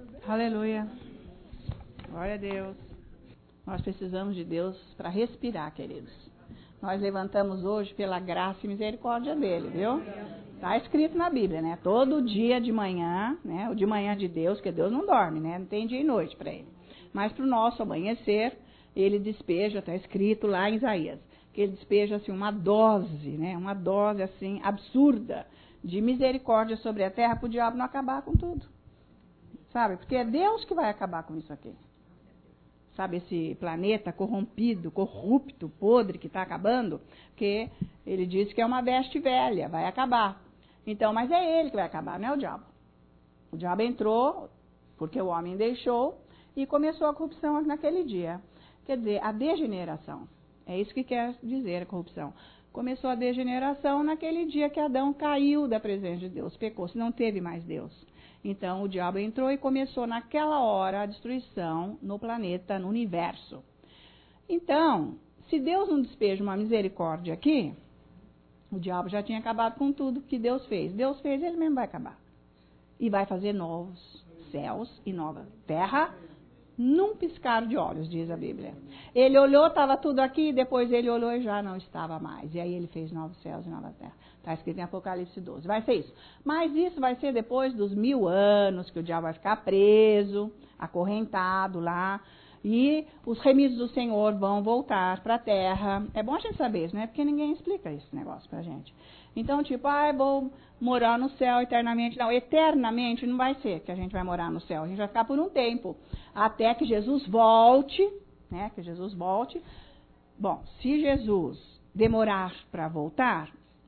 Aleluia. Glória a Deus. Nós precisamos de Deus para respirar, queridos. Nós levantamos hoje pela graça e misericórdia dele, viu? Está escrito na Bíblia, né? Todo dia de manhã, né? O de manhã de Deus, porque Deus não dorme, né? Não tem dia e noite para ele. Mas para o nosso amanhecer, ele despeja, está escrito lá em Isaías, que ele despeja assim uma dose, né? Uma dose assim absurda de misericórdia sobre a terra para o diabo não acabar com tudo. Sabe? Porque é Deus que vai acabar com isso aqui. Sabe, esse planeta corrompido, corrupto, podre que está acabando, porque ele disse que é uma veste velha, vai acabar. Então, mas é ele que vai acabar, não é o diabo. O diabo entrou, porque o homem deixou, e começou a corrupção naquele dia. Quer dizer, a degeneração. É isso que quer dizer a corrupção. Começou a degeneração naquele dia que Adão caiu da presença de Deus, pecou, se não teve mais Deus. Então, o diabo entrou e começou naquela hora a destruição no planeta, no universo. Então, se Deus não despeja uma misericórdia aqui, o diabo já tinha acabado com tudo que Deus fez. Deus fez, ele mesmo vai acabar. E vai fazer novos céus e nova terra num piscar de olhos, diz a Bíblia. Ele olhou, estava tudo aqui, depois ele olhou e já não estava mais. E aí ele fez novos céus e nova terra. Está escrito em Apocalipse 12. Vai ser isso. Mas isso vai ser depois dos 1000 anos, que o diabo vai ficar preso, acorrentado lá. E os remidos do Senhor vão voltar para a terra. É bom a gente saber isso, né? Porque ninguém explica esse negócio pra gente. Então, tipo, vou morar no céu eternamente. Não, eternamente não vai ser que a gente vai morar no céu. A gente vai ficar por um tempo. Até que Jesus volte, né? Que Jesus volte. Bom, se Jesus demorar para voltar,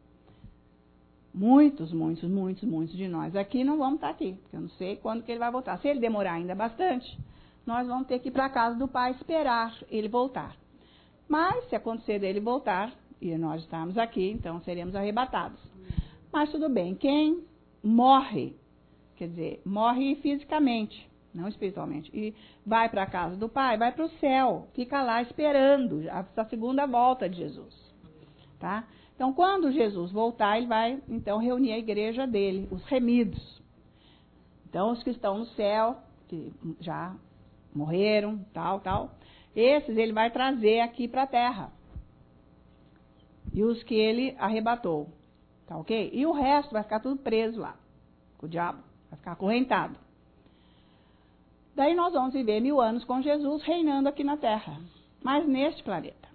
muitos de nós aqui não vamos estar aqui. Porque eu não sei quando que ele vai voltar. Se ele demorar ainda bastante, nós vamos ter que ir para a casa do Pai esperar ele voltar. Mas, se acontecer dele voltar, e nós estamos aqui, então seremos arrebatados. Mas tudo bem, quem morre, quer dizer, morre fisicamente, não espiritualmente, e vai para a casa do Pai, vai para o céu, fica lá esperando a segunda volta de Jesus. Tá? Então, quando Jesus voltar, ele vai, então, reunir a igreja dele, os remidos. Então, os que estão no céu, que já morreram, tal. Esses ele vai trazer aqui para a terra. E os que ele arrebatou. Tá ok? E o resto vai ficar tudo preso lá. Com o diabo. Vai ficar acorrentado. Daí nós vamos viver 1000 anos com Jesus reinando aqui na terra. Mas neste planeta.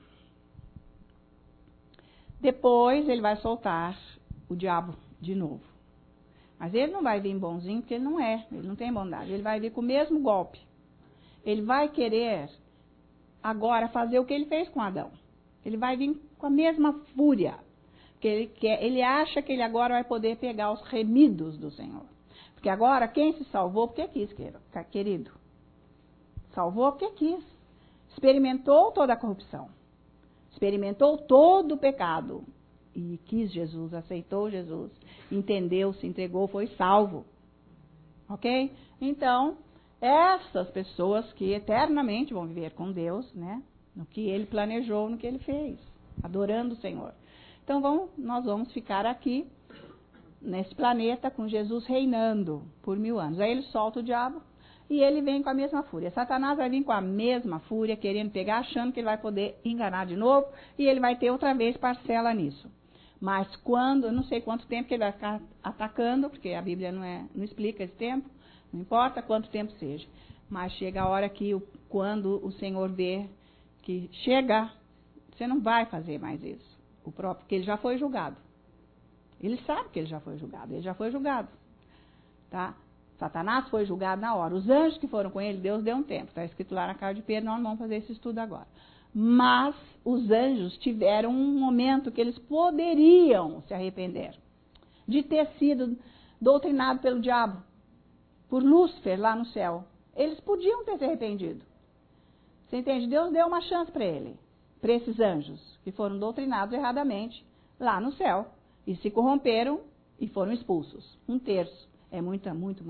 Depois ele vai soltar o diabo de novo. Mas ele não vai vir bonzinho, porque ele não é. Ele não tem bondade. Ele vai vir com o mesmo golpe. Ele vai querer agora fazer o que ele fez com Adão. Ele vai vir com a mesma fúria. Porque ele acha que ele agora vai poder pegar os remidos do Senhor. Porque agora quem se salvou, porque quis, querido. Salvou porque quis. Experimentou toda a corrupção. Experimentou todo o pecado. E quis Jesus, aceitou Jesus. Entendeu, se entregou, foi salvo. Ok? Então, essas pessoas que eternamente vão viver com Deus, né? No que ele planejou, no que ele fez, adorando o Senhor. Então nós vamos ficar aqui, nesse planeta, com Jesus reinando por 1000 anos. Aí ele solta o diabo e ele vem com a mesma fúria. Satanás vai vir com a mesma fúria, querendo pegar, achando que ele vai poder enganar de novo, e ele vai ter outra vez parcela nisso. Mas quando, eu não sei quanto tempo que ele vai ficar atacando, porque a Bíblia não explica esse tempo, não importa quanto tempo seja. Mas chega a hora que, quando o Senhor vê que chega, você não vai fazer mais isso. O próprio, porque ele já foi julgado. Ele sabe que ele já foi julgado. Ele já foi julgado. Tá? Satanás foi julgado na hora. Os anjos que foram com ele, Deus deu um tempo. Está escrito lá na carta de Pedro, nós não vamos fazer esse estudo agora. Mas os anjos tiveram um momento que eles poderiam se arrepender de ter sido doutrinados pelo diabo, por Lúcifer lá no céu. Eles podiam ter se arrependido. Você entende? Deus deu uma chance para esses anjos, que foram doutrinados erradamente lá no céu. E se corromperam e foram expulsos. 1/3. É muito.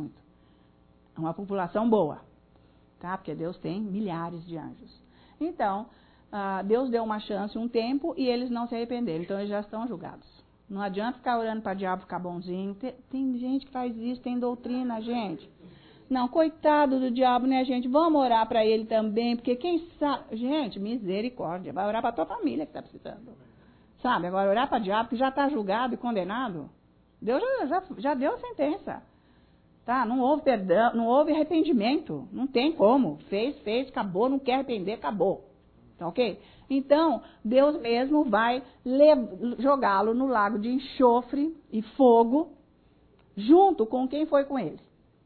É uma população boa. Tá? Porque Deus tem milhares de anjos. Então, Deus deu uma chance, um tempo, e eles não se arrependeram. Então, eles já estão julgados. Não adianta ficar orando para o diabo ficar bonzinho. Tem gente que faz isso, tem doutrina, gente. Não, coitado do diabo, né, gente? Vamos orar para ele também, porque quem sabe... Gente, misericórdia, vai orar para a tua família que está precisando. Sabe, agora orar para o diabo que já está julgado e condenado. Deus já deu a sentença. Tá? Não houve perdão, não houve arrependimento. Não tem como. Fez, acabou, não quer arrepender, acabou. Tá ok? Então, Deus mesmo vai jogá-lo no lago de enxofre e fogo, junto com quem foi com ele.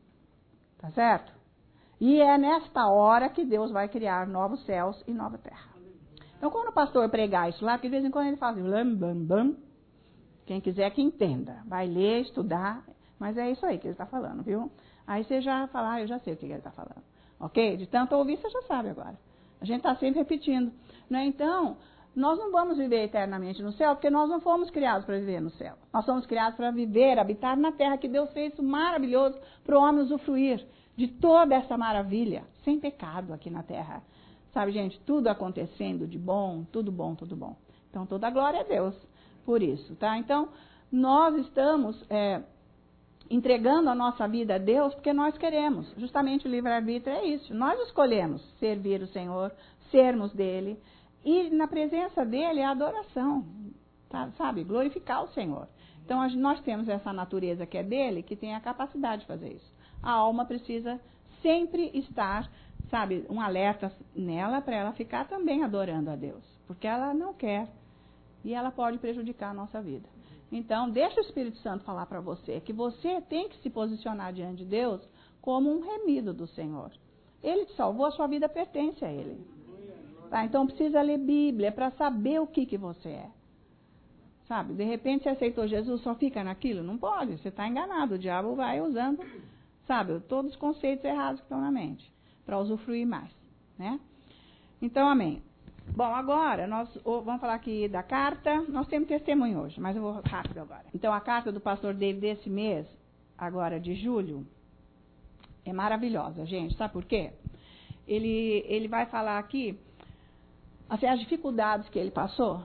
Tá certo? E é nesta hora que Deus vai criar novos céus e nova terra. Então, quando o pastor pregar isso lá, porque de vez em quando ele faz blam, blam, blam, quem quiser que entenda, vai ler, estudar, mas é isso aí que ele está falando, viu? Aí você já fala, eu já sei o que ele está falando. Ok? De tanto ouvir, você já sabe agora. A gente está sempre repetindo. Né? Então, nós não vamos viver eternamente no céu, porque nós não fomos criados para viver no céu. Nós somos criados para viver, habitar na terra, que Deus fez isso maravilhoso para o homem usufruir de toda essa maravilha, sem pecado aqui na terra. Sabe, gente, tudo acontecendo de bom, tudo bom, tudo bom. Então, toda a glória é Deus por isso, tá? Então, nós estamos entregando a nossa vida a Deus porque nós queremos. Justamente o livre-arbítrio é isso. Nós escolhemos servir o Senhor, sermos dele, e na presença dele é a adoração, tá? Sabe? Glorificar o Senhor. Então, nós temos essa natureza que é dele, que tem a capacidade de fazer isso. A alma precisa sempre estar, sabe, um alerta nela para ela ficar também adorando a Deus. Porque ela não quer. E ela pode prejudicar a nossa vida. Então, deixa o Espírito Santo falar para você que você tem que se posicionar diante de Deus como um remido do Senhor. Ele te salvou, a sua vida pertence a Ele. Tá? Então, precisa ler Bíblia para saber o que você é. Sabe, de repente você aceitou Jesus, só fica naquilo? Não pode, você está enganado. O diabo vai usando, sabe, todos os conceitos errados que estão na mente, para usufruir mais. Né? Então, amém. Bom, agora nós vamos falar aqui da carta. Nós temos testemunho hoje, mas eu vou rápido agora. Então, a carta do pastor David desse mês, agora de julho, é maravilhosa, gente. Sabe por quê? Ele vai falar aqui assim, as dificuldades que ele passou.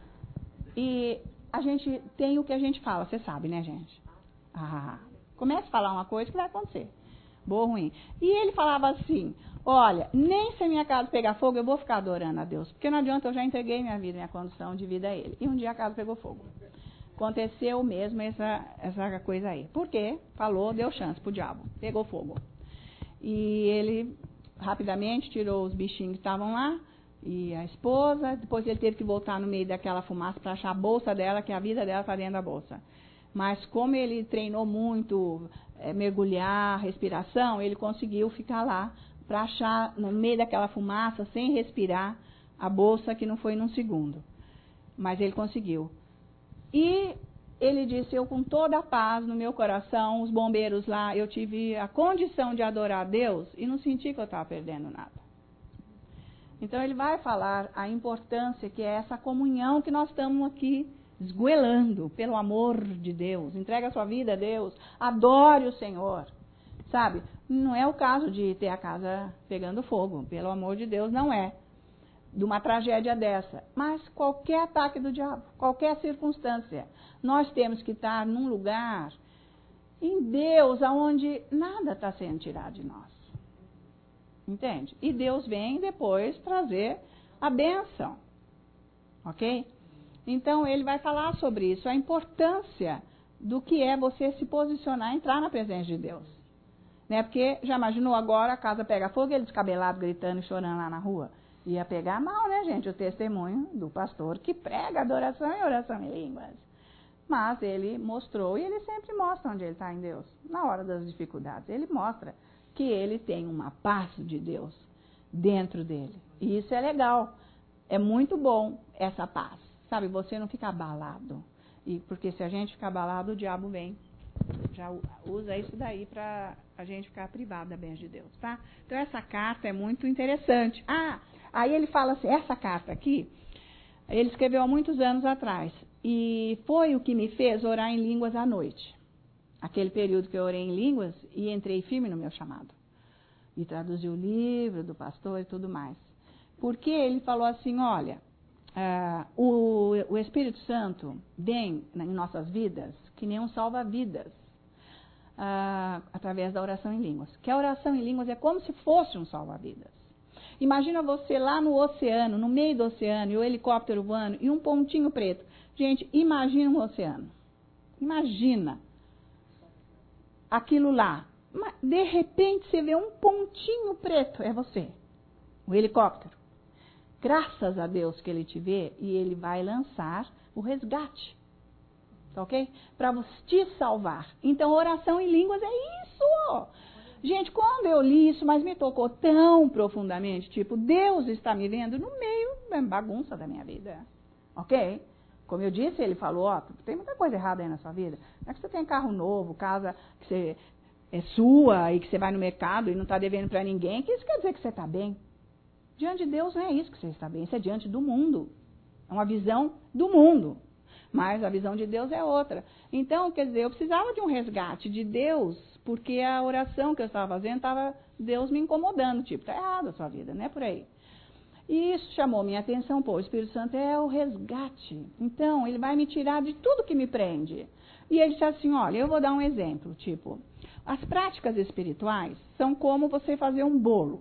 E a gente tem o que a gente fala, você sabe, né, gente? Comece a falar uma coisa que vai acontecer. Boa ou ruim. E ele falava assim, olha, nem se a minha casa pegar fogo, eu vou ficar adorando a Deus. Porque não adianta, eu já entreguei minha vida, minha condição de vida a Ele. E um dia a casa pegou fogo. Aconteceu mesmo essa coisa aí. Por quê? Falou, deu chance pro diabo. Pegou fogo. E ele rapidamente tirou os bichinhos que estavam lá, e a esposa. Depois ele teve que voltar no meio daquela fumaça para achar a bolsa dela, que a vida dela está dentro da bolsa. Mas como ele treinou muito, mergulhar, respiração, ele conseguiu ficar lá para achar no meio daquela fumaça, sem respirar, a bolsa, que não foi num segundo. Mas ele conseguiu. E ele disse, eu com toda a paz no meu coração, os bombeiros lá, eu tive a condição de adorar a Deus e não senti que eu estava perdendo nada. Então ele vai falar a importância que é essa comunhão que nós estamos aqui esgoelando pelo amor de Deus. Entrega a sua vida a Deus, adore o Senhor. Sabe, não é o caso de ter a casa pegando fogo, pelo amor de Deus, não é. De uma tragédia dessa. Mas qualquer ataque do diabo, qualquer circunstância, nós temos que estar num lugar em Deus, onde nada está sendo tirado de nós. Entende? E Deus vem depois trazer a bênção. Ok? Então, ele vai falar sobre isso, a importância do que é você se posicionar, entrar na presença de Deus. Né? Porque, já imaginou agora, a casa pega fogo, ele descabelado, gritando e chorando lá na rua? Ia pegar mal, né, gente, o testemunho do pastor que prega adoração e oração em línguas. Mas ele mostrou, e ele sempre mostra onde ele está em Deus, na hora das dificuldades. Ele mostra que ele tem uma paz de Deus dentro dele. E isso é legal, é muito bom essa paz. Sabe, você não fica abalado. E porque se a gente ficar abalado, o diabo vem. Já usa isso daí para a gente ficar privado da bênção de Deus, tá? Então, essa carta é muito interessante. Aí ele fala assim, essa carta aqui, ele escreveu há muitos anos atrás. E foi o que me fez orar em línguas à noite. Aquele período que eu orei em línguas e entrei firme no meu chamado. E traduzi o livro do pastor e tudo mais. Porque ele falou assim, olha, o Espírito Santo vem em nossas vidas que nem um salva-vidas. através da oração em línguas. Que a oração em línguas é como se fosse um salva-vidas. Imagina você lá no oceano, no meio do oceano, e o helicóptero voando, e um pontinho preto. Gente, imagina um oceano. Imagina aquilo lá. De repente você vê um pontinho preto, é você, o helicóptero. Graças a Deus que ele te vê e ele vai lançar o resgate, tá ok? Para te salvar. Então, oração em línguas é isso. Gente, quando eu li isso, mas me tocou tão profundamente, tipo, Deus está me vendo no meio da bagunça da minha vida, ok? Como eu disse, ele falou, ó, tem muita coisa errada aí na sua vida. Não é que você tem carro novo, casa que você é sua e que você vai no mercado e não está devendo para ninguém, que isso quer dizer que você está bem. Diante de Deus não é isso que você está bem, isso é diante do mundo. É uma visão do mundo. Mas a visão de Deus é outra. Então, quer dizer, eu precisava de um resgate de Deus, porque a oração que eu estava fazendo, estava Deus me incomodando. Tipo, está errado a sua vida, não é por aí. E isso chamou minha atenção, pô, o Espírito Santo é o resgate. Então, ele vai me tirar de tudo que me prende. E ele disse assim, olha, eu vou dar um exemplo, tipo, as práticas espirituais são como você fazer um bolo.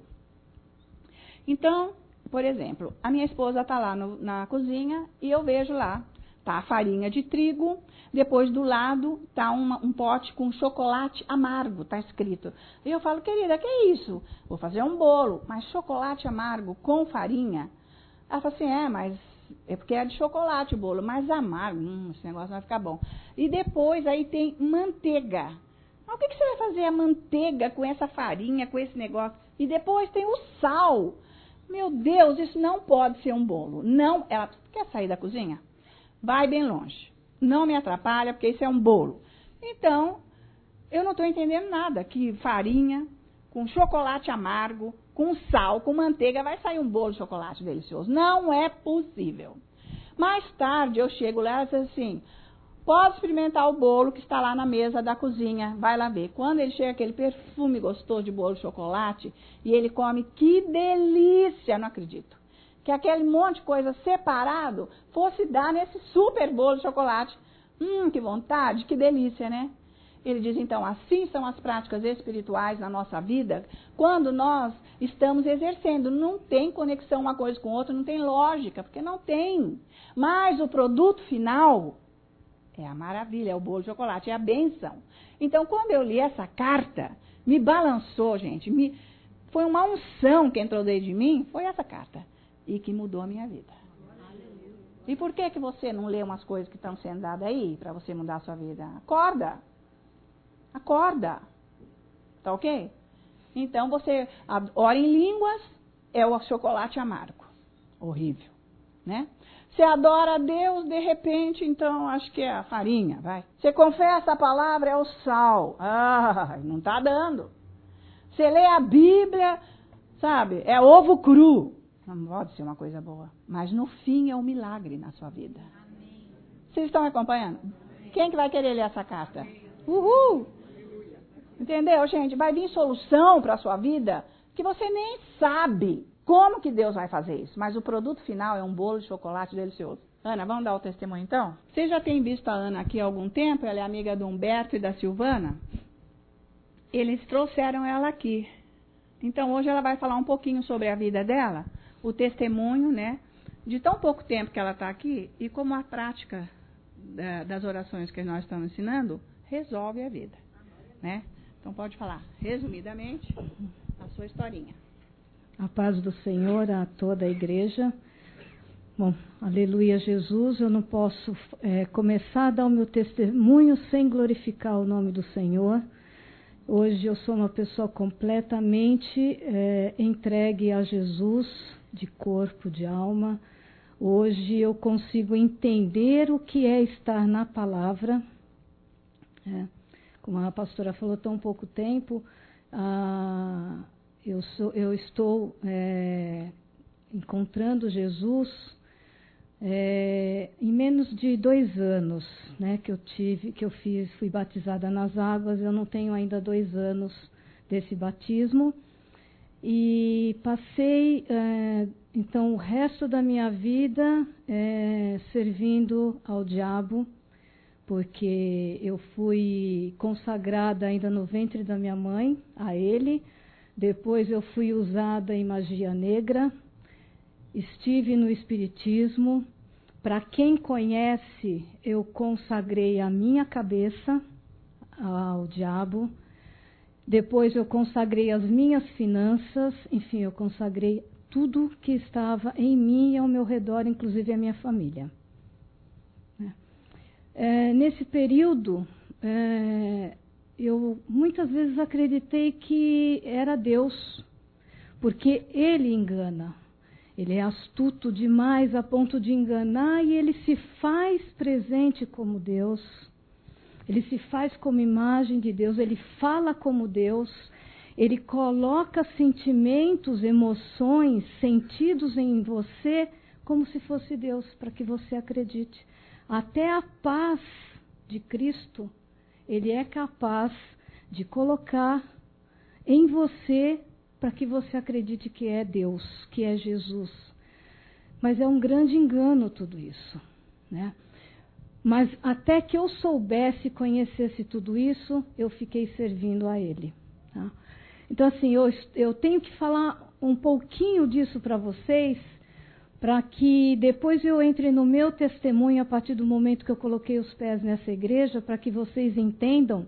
Então, por exemplo, a minha esposa está lá na cozinha e eu vejo lá, tá a farinha de trigo, depois do lado tá um pote com chocolate amargo, tá escrito. E eu falo, querida, que é isso? Vou fazer um bolo, mas chocolate amargo com farinha? Ela fala assim, mas é porque é de chocolate o bolo, mas amargo, esse negócio vai ficar bom. E depois aí tem manteiga. Mas o que você vai fazer a manteiga com essa farinha, com esse negócio? E depois tem o sal. Meu Deus, isso não pode ser um bolo. Não, ela quer sair da cozinha? Vai bem longe. Não me atrapalha, porque isso é um bolo. Então, eu não estou entendendo nada. Que farinha, com chocolate amargo, com sal, com manteiga, vai sair um bolo de chocolate delicioso. Não é possível. Mais tarde, eu chego lá e digo assim, pode experimentar o bolo que está lá na mesa da cozinha. Vai lá ver. Quando ele chega aquele perfume gostoso de bolo de chocolate, e ele come, que delícia! Não acredito. Que aquele monte de coisa separado fosse dar nesse super bolo de chocolate. Que vontade, que delícia, né? Ele diz, então, assim são as práticas espirituais na nossa vida, quando nós estamos exercendo. Não tem conexão uma coisa com outra, não tem lógica, porque não tem. Mas o produto final é a maravilha, é o bolo de chocolate, é a bênção. Então, quando eu li essa carta, me balançou, gente. Foi uma unção que entrou dentro de mim, foi essa carta. E que mudou a minha vida. E por que você não lê umas coisas que estão sendo dadas aí, para você mudar a sua vida? Acorda. Acorda. Tá ok? Então, você ora em línguas, é o chocolate amargo. Horrível, né? Você adora a Deus, de repente, então, acho que é a farinha, vai. Você confessa a palavra, é o sal. Não está dando. Você lê a Bíblia, sabe, é ovo cru. Não pode ser uma coisa boa. Mas no fim é um milagre na sua vida. Amém. Vocês estão me acompanhando? Amém. Quem que vai querer ler essa carta? Uhul! Entendeu, gente? Vai vir solução para a sua vida que você nem sabe como que Deus vai fazer isso. Mas o produto final é um bolo de chocolate delicioso. Ana, vamos dar o testemunho então? Vocês já têm visto a Ana aqui há algum tempo? Ela é amiga do Humberto e da Silvana. Eles trouxeram ela aqui. Então hoje ela vai falar um pouquinho sobre a vida dela. O testemunho, né, de tão pouco tempo que ela está aqui e como a prática das orações que nós estamos ensinando resolve a vida, né? Então pode falar, resumidamente, a sua historinha. A paz do Senhor a toda a igreja. Bom, aleluia Jesus, eu não posso começar a dar o meu testemunho sem glorificar o nome do Senhor. Hoje eu sou uma pessoa completamente entregue a Jesus, de corpo, de alma. Hoje eu consigo entender o que é estar na palavra. Como a pastora falou, tão pouco tempo, eu estou encontrando Jesus em menos de 2 anos, né, fui batizada nas águas. Eu não tenho ainda 2 anos desse batismo. E passei, então, o resto da minha vida servindo ao diabo, porque eu fui consagrada ainda no ventre da minha mãe a ele. Depois eu fui usada em magia negra, estive no espiritismo. Para quem conhece, eu consagrei a minha cabeça ao diabo. Depois eu consagrei as minhas finanças, enfim, eu consagrei tudo que estava em mim e ao meu redor, inclusive a minha família. Nesse período, eu muitas vezes acreditei que era Deus, porque Ele engana. Ele é astuto demais a ponto de enganar, e Ele se faz presente como Deus. Ele se faz como imagem de Deus, Ele fala como Deus, Ele coloca sentimentos, emoções, sentidos em você como se fosse Deus, para que você acredite. Até a paz de Cristo, Ele é capaz de colocar em você para que você acredite que é Deus, que é Jesus. Mas é um grande engano tudo isso, né? Mas até que eu soubesse, conhecesse tudo isso, eu fiquei servindo a Ele. Tá? Então, assim, eu tenho que falar um pouquinho disso para vocês, para que depois eu entre no meu testemunho a partir do momento que eu coloquei os pés nessa igreja, para que vocês entendam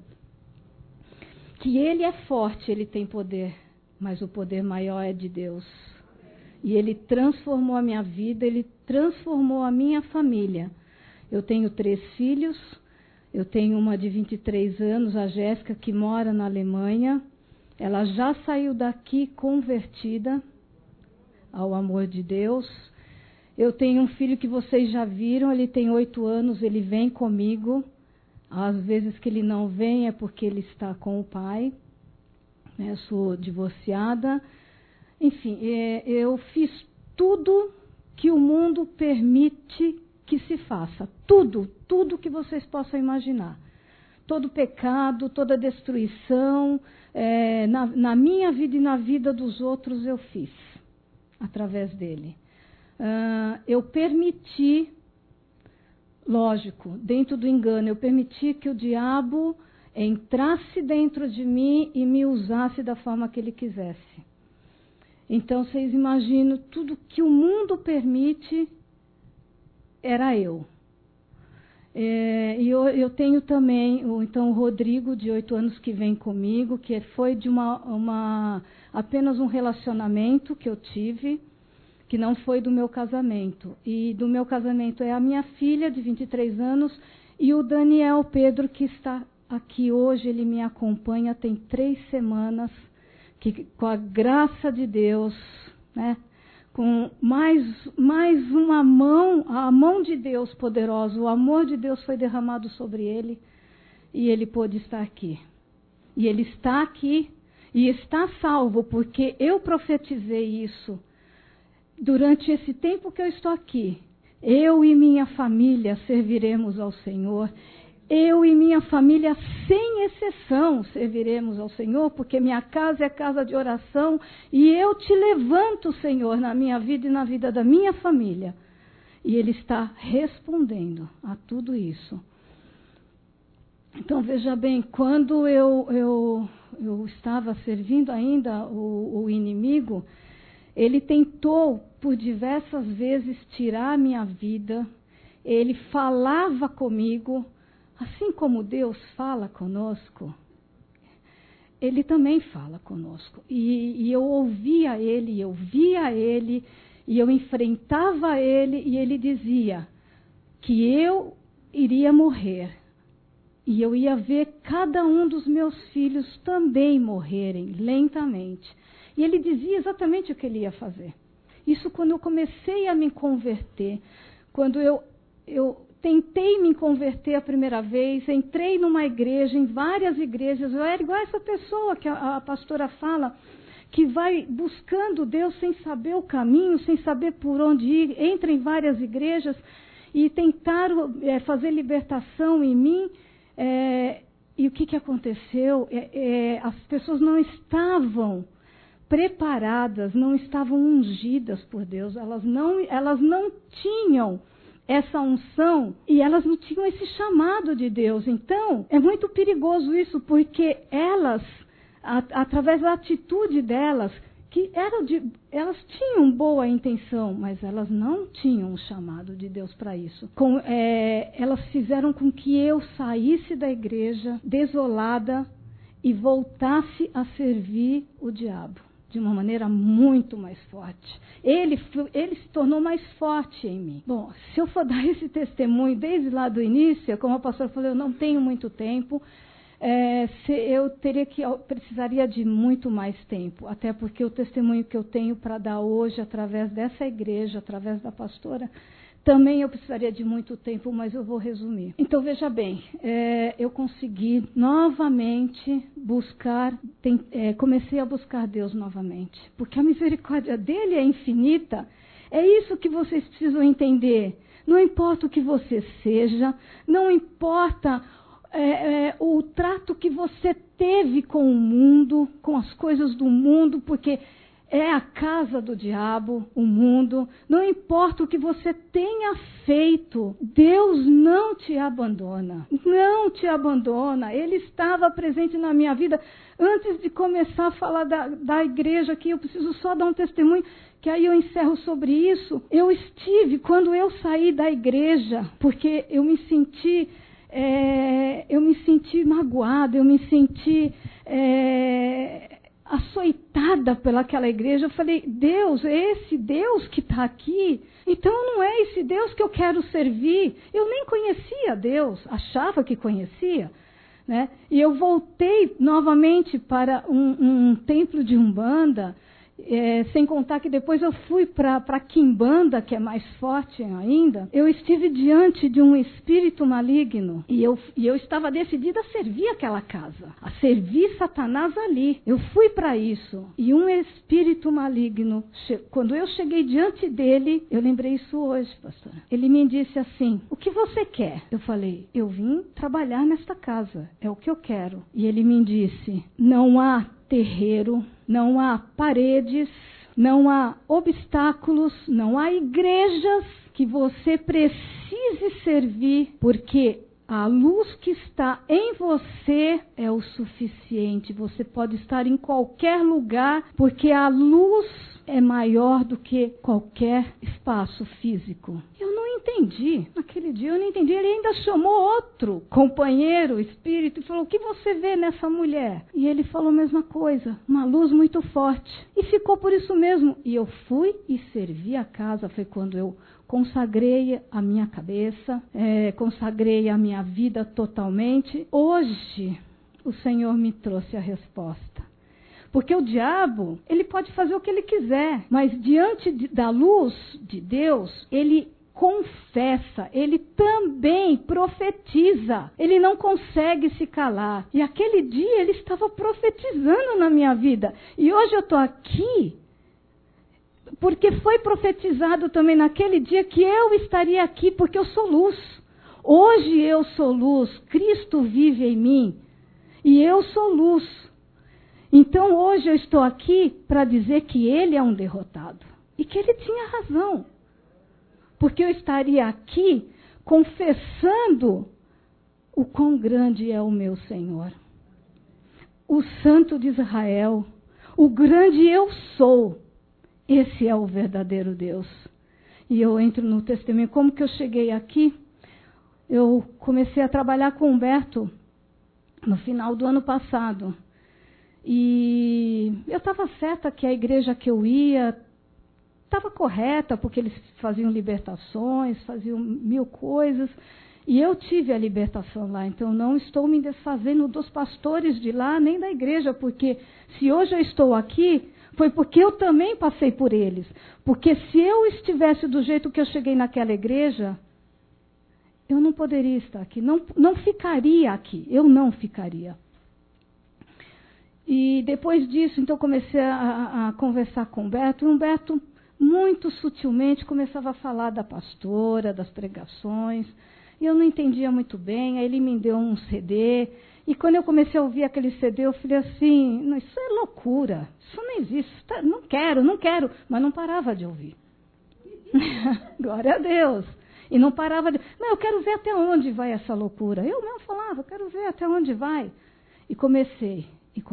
que Ele é forte, Ele tem poder, mas o poder maior é de Deus. E Ele transformou a minha vida, Ele transformou a minha família. Eu tenho 3 filhos, eu tenho uma de 23 anos, a Jéssica, que mora na Alemanha. Ela já saiu daqui convertida ao amor de Deus. Eu tenho um filho que vocês já viram, ele tem 8 anos, ele vem comigo. Às vezes que ele não vem é porque ele está com o pai. Eu sou divorciada. Enfim, eu fiz tudo que o mundo permite que se faça. Tudo que vocês possam imaginar. Todo pecado, toda destruição, na minha vida e na vida dos outros eu fiz, através dele. Eu permiti, lógico, dentro do engano, eu permiti que o diabo entrasse dentro de mim e me usasse da forma que ele quisesse. Então, vocês imaginam, tudo que o mundo permite era eu. E eu tenho também, então, o Rodrigo, de 8 anos, que vem comigo, que foi de apenas um relacionamento que eu tive, que não foi do meu casamento. E do meu casamento é a minha filha, de 23 anos, e o Daniel Pedro, que está aqui hoje, ele me acompanha, tem 3 semanas, que com a graça de Deus, né, com mais uma mão, a mão de Deus poderosa, o amor de Deus foi derramado sobre ele, e ele pôde estar aqui. E ele está aqui, e está salvo, porque eu profetizei isso. Durante esse tempo que eu estou aqui, eu e minha família serviremos ao Senhor. Eu e minha família, sem exceção, serviremos ao Senhor, porque minha casa é casa de oração, e eu te levanto, Senhor, na minha vida e na vida da minha família. E Ele está respondendo a tudo isso. Então, veja bem, quando eu estava servindo ainda o inimigo, ele tentou por diversas vezes tirar a minha vida, ele falava comigo. Assim como Deus fala conosco, Ele também fala conosco. E eu ouvia Ele, eu via Ele, e eu enfrentava Ele, e Ele dizia que eu iria morrer. E eu ia ver cada um dos meus filhos também morrerem lentamente. E Ele dizia exatamente o que Ele ia fazer. Isso quando eu comecei a me converter, quando eu tentei me converter a primeira vez, entrei numa igreja, em várias igrejas, eu era igual essa pessoa que a pastora fala, que vai buscando Deus sem saber o caminho, sem saber por onde ir, entra em várias igrejas e tentaram fazer libertação em mim, e o que aconteceu? As pessoas não estavam preparadas, não estavam ungidas por Deus, elas não tinham essa unção e elas não tinham esse chamado de Deus. Então, é muito perigoso isso, porque elas, através da atitude delas, que elas tinham boa intenção, mas elas não tinham um chamado de Deus para isso. Elas fizeram com que eu saísse da igreja desolada e voltasse a servir o diabo de uma maneira muito mais forte. Ele se tornou mais forte em mim. Bom, se eu for dar esse testemunho desde lá do início, como a pastora falou, eu não tenho muito tempo. Eu precisaria de muito mais tempo, até porque o testemunho que eu tenho para dar hoje, através dessa igreja, através da pastora, também eu precisaria de muito tempo, mas eu vou resumir. Então, veja bem, eu consegui novamente comecei a buscar Deus novamente, porque a misericórdia dele é infinita. É isso que vocês precisam entender. Não importa o que você seja, não importa o trato que você teve com o mundo, com as coisas do mundo, porque é a casa do diabo, o mundo. Não importa o que você tenha feito, Deus não te abandona. Não te abandona. Ele estava presente na minha vida. Antes de começar a falar da igreja aqui, eu preciso só dar um testemunho, que aí eu encerro sobre isso. Quando eu saí da igreja, porque eu me senti magoada, eu me senti açoitada pelaquela igreja. Eu falei, Deus, é esse Deus que está aqui? Então não é esse Deus que eu quero servir. Eu nem conhecia Deus, achava que conhecia, né? E eu voltei novamente para um templo de Umbanda, sem contar que depois eu fui para Quimbanda, que é mais forte ainda. Eu estive diante de um espírito maligno e eu estava decidida a servir aquela casa, a servir Satanás ali. Eu fui para isso. E um espírito maligno, quando eu cheguei diante dele, eu lembrei isso hoje, pastora. Ele me disse assim, o que você quer? Eu falei, eu vim trabalhar nesta casa, é o que eu quero. E ele me disse, não há terreiro, não há paredes, não há obstáculos, não há igrejas que você precise servir, porque a luz que está em você é o suficiente. Você pode estar em qualquer lugar, porque a luz é maior do que qualquer espaço físico. Eu não entendi. Naquele dia eu não entendi. Ele ainda chamou outro companheiro, espírito, e falou, o que você vê nessa mulher? E ele falou a mesma coisa. Uma luz muito forte. E ficou por isso mesmo. E eu fui e servi a casa. Foi quando eu consagrei a minha cabeça, consagrei a minha vida totalmente. Hoje, o Senhor me trouxe a resposta. Porque o diabo, ele pode fazer o que ele quiser, mas diante da luz de Deus, ele confessa, ele também profetiza, ele não consegue se calar. E aquele dia ele estava profetizando na minha vida. E hoje eu estou aqui, porque foi profetizado também naquele dia que eu estaria aqui, porque eu sou luz. Hoje eu sou luz, Cristo vive em mim, e eu sou luz. Então hoje eu estou aqui para dizer que ele é um derrotado. E que ele tinha razão. Porque eu estaria aqui confessando o quão grande é o meu Senhor. O Santo de Israel, o grande eu sou. Esse é o verdadeiro Deus. E eu entro no testemunho. Como que eu cheguei aqui? Eu comecei a trabalhar com o Humberto no final do ano passado. E eu estava certa que a igreja que eu ia estava correta, porque eles faziam libertações, faziam 1000 coisas. E eu tive a libertação lá, então não estou me desfazendo dos pastores de lá, nem da igreja, porque se hoje eu estou aqui, foi porque eu também passei por eles. Porque se eu estivesse do jeito que eu cheguei naquela igreja, eu não poderia estar aqui, não ficaria aqui, eu não ficaria. E depois disso, então, comecei a conversar com o Humberto. E o Humberto, muito sutilmente, começava a falar da pastora, das pregações. E eu não entendia muito bem. Aí ele me deu um CD. E quando eu comecei a ouvir aquele CD, eu falei assim, não, isso é loucura. Isso não existe. Não quero. Mas não parava de ouvir. Glória a Deus. E não parava de... Não, eu quero ver até onde vai essa loucura. Eu mesmo falava, eu quero ver até onde vai. E comecei.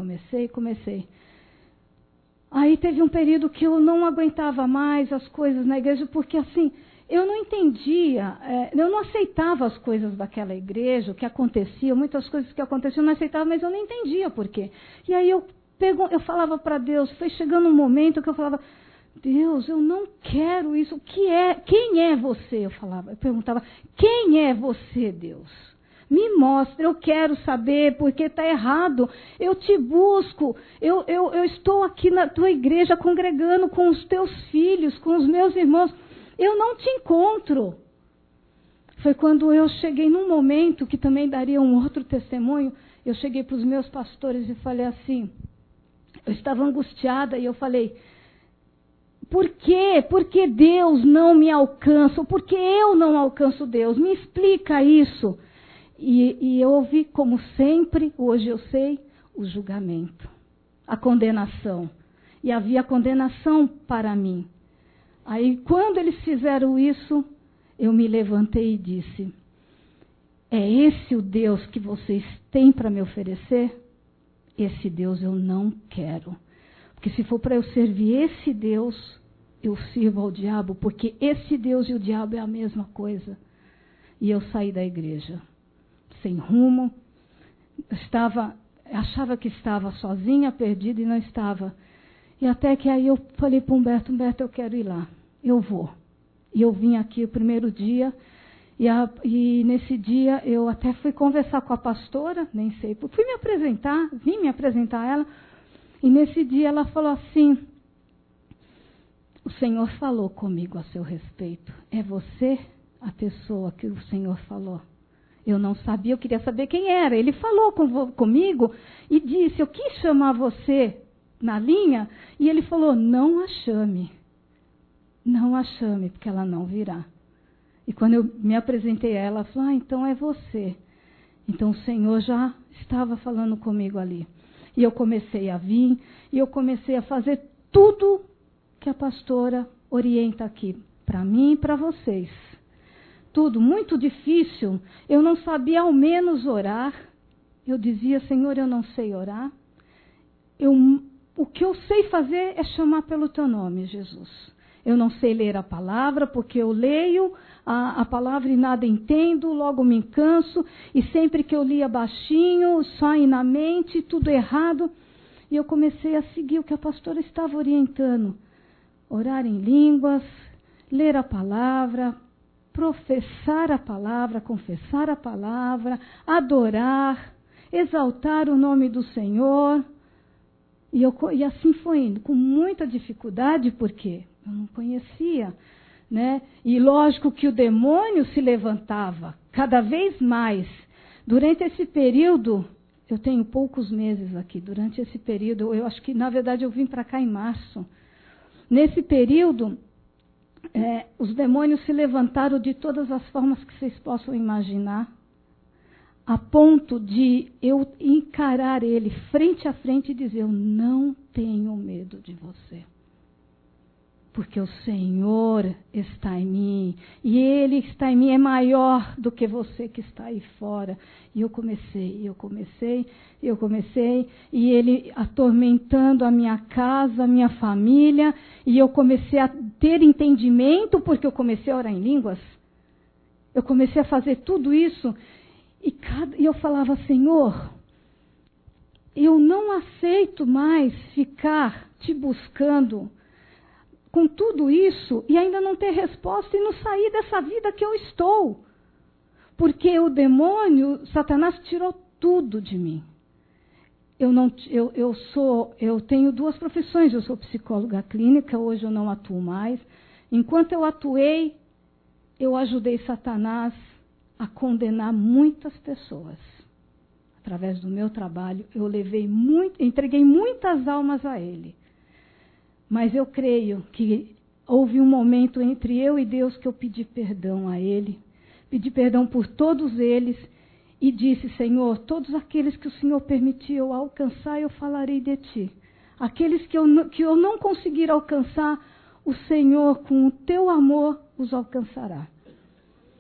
Aí teve um período que eu não aguentava mais as coisas na igreja, porque assim, eu não entendia, eu não aceitava as coisas daquela igreja, o que acontecia, muitas coisas que aconteciam eu não aceitava, mas eu não entendia por quê. E aí eu falava para Deus, foi chegando um momento que eu falava, Deus, eu não quero isso, quem é você? Eu perguntava, quem é você, Deus? Me mostra, eu quero saber, porque está errado. Eu te busco, eu estou aqui na tua igreja congregando com os teus filhos, com os meus irmãos. Eu não te encontro. Foi quando eu cheguei num momento que também daria um outro testemunho. Eu cheguei para os meus pastores e falei assim, eu estava angustiada e eu falei, por quê? Por que Deus não me alcança? Por que eu não alcanço Deus? Me explica isso. E eu ouvi, como sempre, hoje eu sei, o julgamento, a condenação. E havia condenação para mim. Aí, quando eles fizeram isso, eu me levantei e disse, é esse o Deus que vocês têm para me oferecer? Esse Deus eu não quero. Porque se for para eu servir esse Deus, eu sirvo ao diabo, porque esse Deus e o diabo é a mesma coisa. E eu saí da igreja. Sem rumo, achava que estava sozinha, perdida, e não estava. E até que aí eu falei para Humberto, eu quero ir lá, eu vou. E eu vim aqui o primeiro dia, e nesse dia eu até fui conversar com a pastora, nem sei, vim me apresentar a ela, e nesse dia ela falou assim, o Senhor falou comigo a seu respeito, é você a pessoa que o Senhor falou? Eu não sabia, eu queria saber quem era. Ele falou comigo e disse, eu quis chamar você na linha. E ele falou, não a chame, porque ela não virá. E quando eu me apresentei a ela, ela falou, então é você. Então o Senhor já estava falando comigo ali. E eu comecei a vir, e eu comecei a fazer tudo que a pastora orienta aqui, para mim e para vocês. Tudo muito difícil, eu não sabia ao menos orar. Eu dizia, Senhor, eu não sei orar. O que eu sei fazer é chamar pelo teu nome, Jesus. Eu não sei ler a palavra, porque eu leio a palavra e nada entendo, logo me canso. E sempre que eu lia baixinho, sai na mente, tudo errado. E eu comecei a seguir o que a pastora estava orientando. Orar em línguas, ler a palavra, professar a palavra, confessar a palavra, adorar, exaltar o nome do Senhor. E assim foi indo, com muita dificuldade, porque eu não conhecia, né? E lógico que o demônio se levantava cada vez mais. Durante esse período, eu tenho poucos meses aqui, durante esse período, eu acho que na verdade eu vim para cá em março. Nesse período, os demônios se levantaram de todas as formas que vocês possam imaginar, a ponto de eu encarar ele frente a frente e dizer, eu não tenho medo de você. Porque o Senhor está em mim, e Ele que está em mim é maior do que você que está aí fora. E eu comecei, e Ele atormentando a minha casa, a minha família, e eu comecei a ter entendimento, porque eu comecei a orar em línguas. Eu comecei a fazer tudo isso, e eu falava, Senhor, eu não aceito mais ficar te buscando com tudo isso e ainda não ter resposta e não sair dessa vida que eu estou. Porque o demônio, Satanás, tirou tudo de mim. Eu tenho duas profissões, eu sou psicóloga clínica, hoje eu não atuo mais. Enquanto eu atuei, eu ajudei Satanás a condenar muitas pessoas. Através do meu trabalho, eu entreguei muitas almas a ele. Mas eu creio que houve um momento entre eu e Deus que eu pedi perdão a Ele, pedi perdão por todos eles e disse, Senhor, todos aqueles que o Senhor permitiu eu alcançar, eu falarei de Ti. Aqueles que eu não conseguir alcançar, o Senhor, com o Teu amor, os alcançará.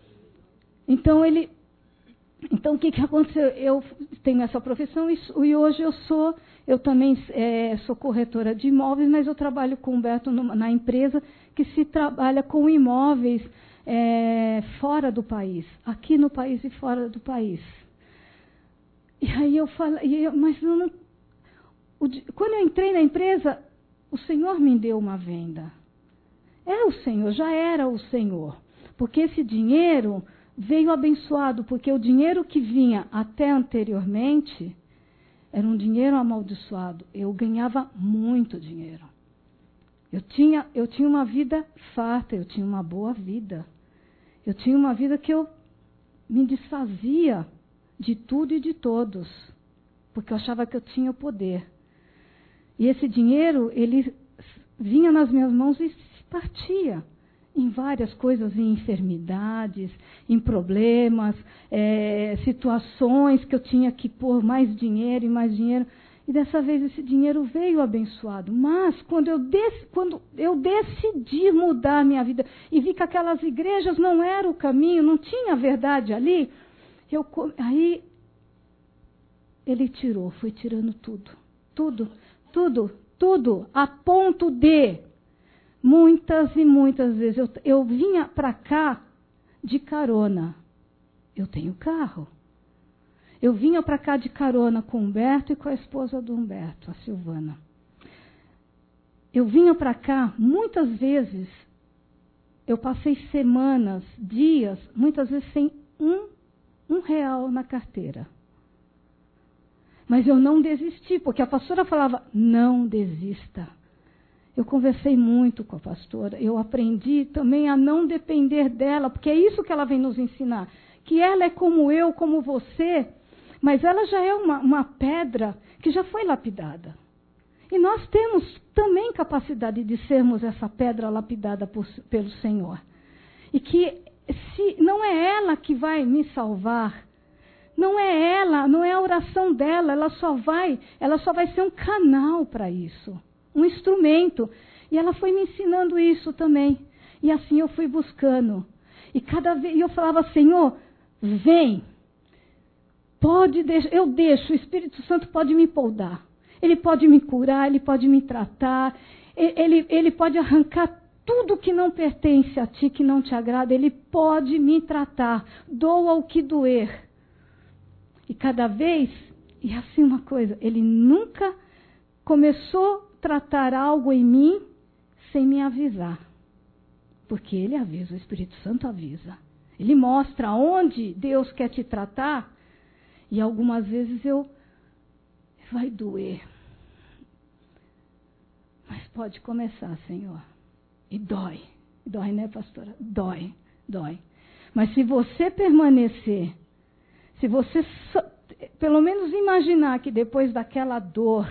Então, o que aconteceu? Eu tenho essa profissão e hoje eu também sou corretora de imóveis, mas eu trabalho com o Humberto na empresa que se trabalha com imóveis fora do país, aqui no país e fora do país. E aí eu falei, mas quando eu entrei na empresa, o Senhor me deu uma venda. É o Senhor, já era o Senhor. Porque esse dinheiro veio abençoado, porque o dinheiro que vinha até anteriormente era um dinheiro amaldiçoado. Eu ganhava muito dinheiro. Eu tinha uma vida farta, eu tinha uma boa vida. Eu tinha uma vida que eu me desfazia de tudo e de todos, porque eu achava que eu tinha o poder. E esse dinheiro, ele vinha nas minhas mãos e se partia em várias coisas, em enfermidades, em problemas, situações que eu tinha que pôr mais dinheiro e mais dinheiro. E dessa vez esse dinheiro veio abençoado. Mas quando eu decidi mudar a minha vida e vi que aquelas igrejas não eram o caminho, não tinha verdade ali, aí ele foi tirando tudo, a ponto de muitas e muitas vezes eu vinha para cá de carona. Eu tenho carro. Eu vinha para cá de carona com o Humberto e com a esposa do Humberto, a Silvana. Eu vinha para cá, muitas vezes, eu passei semanas, dias, muitas vezes sem um real na carteira. Mas eu não desisti, porque a pastora falava, não desista. Eu conversei muito com a pastora, eu aprendi também a não depender dela, porque é isso que ela vem nos ensinar, que ela é como eu, como você, mas ela já é uma pedra que já foi lapidada. E nós temos também capacidade de sermos essa pedra lapidada pelo Senhor. E que se não é ela que vai me salvar, não é ela, não é a oração dela, ela só vai ser um canal para isso, um instrumento. E ela foi me ensinando isso também. E assim eu fui buscando. E cada vez eu falava, Senhor, vem. Eu deixo, o Espírito Santo pode me podar. Ele pode me curar, ele pode me tratar, ele pode arrancar tudo que não pertence a ti, que não te agrada, ele pode me tratar, doa o que doer. E cada vez, e assim uma coisa, ele nunca começou a tratar algo em mim sem me avisar. Porque ele avisa, o Espírito Santo avisa. Ele mostra onde Deus quer te tratar, e algumas vezes vai doer. Mas pode começar, Senhor. E dói. Dói, né, pastora? Dói. Mas se você permanecer, se você pelo menos imaginar que depois daquela dor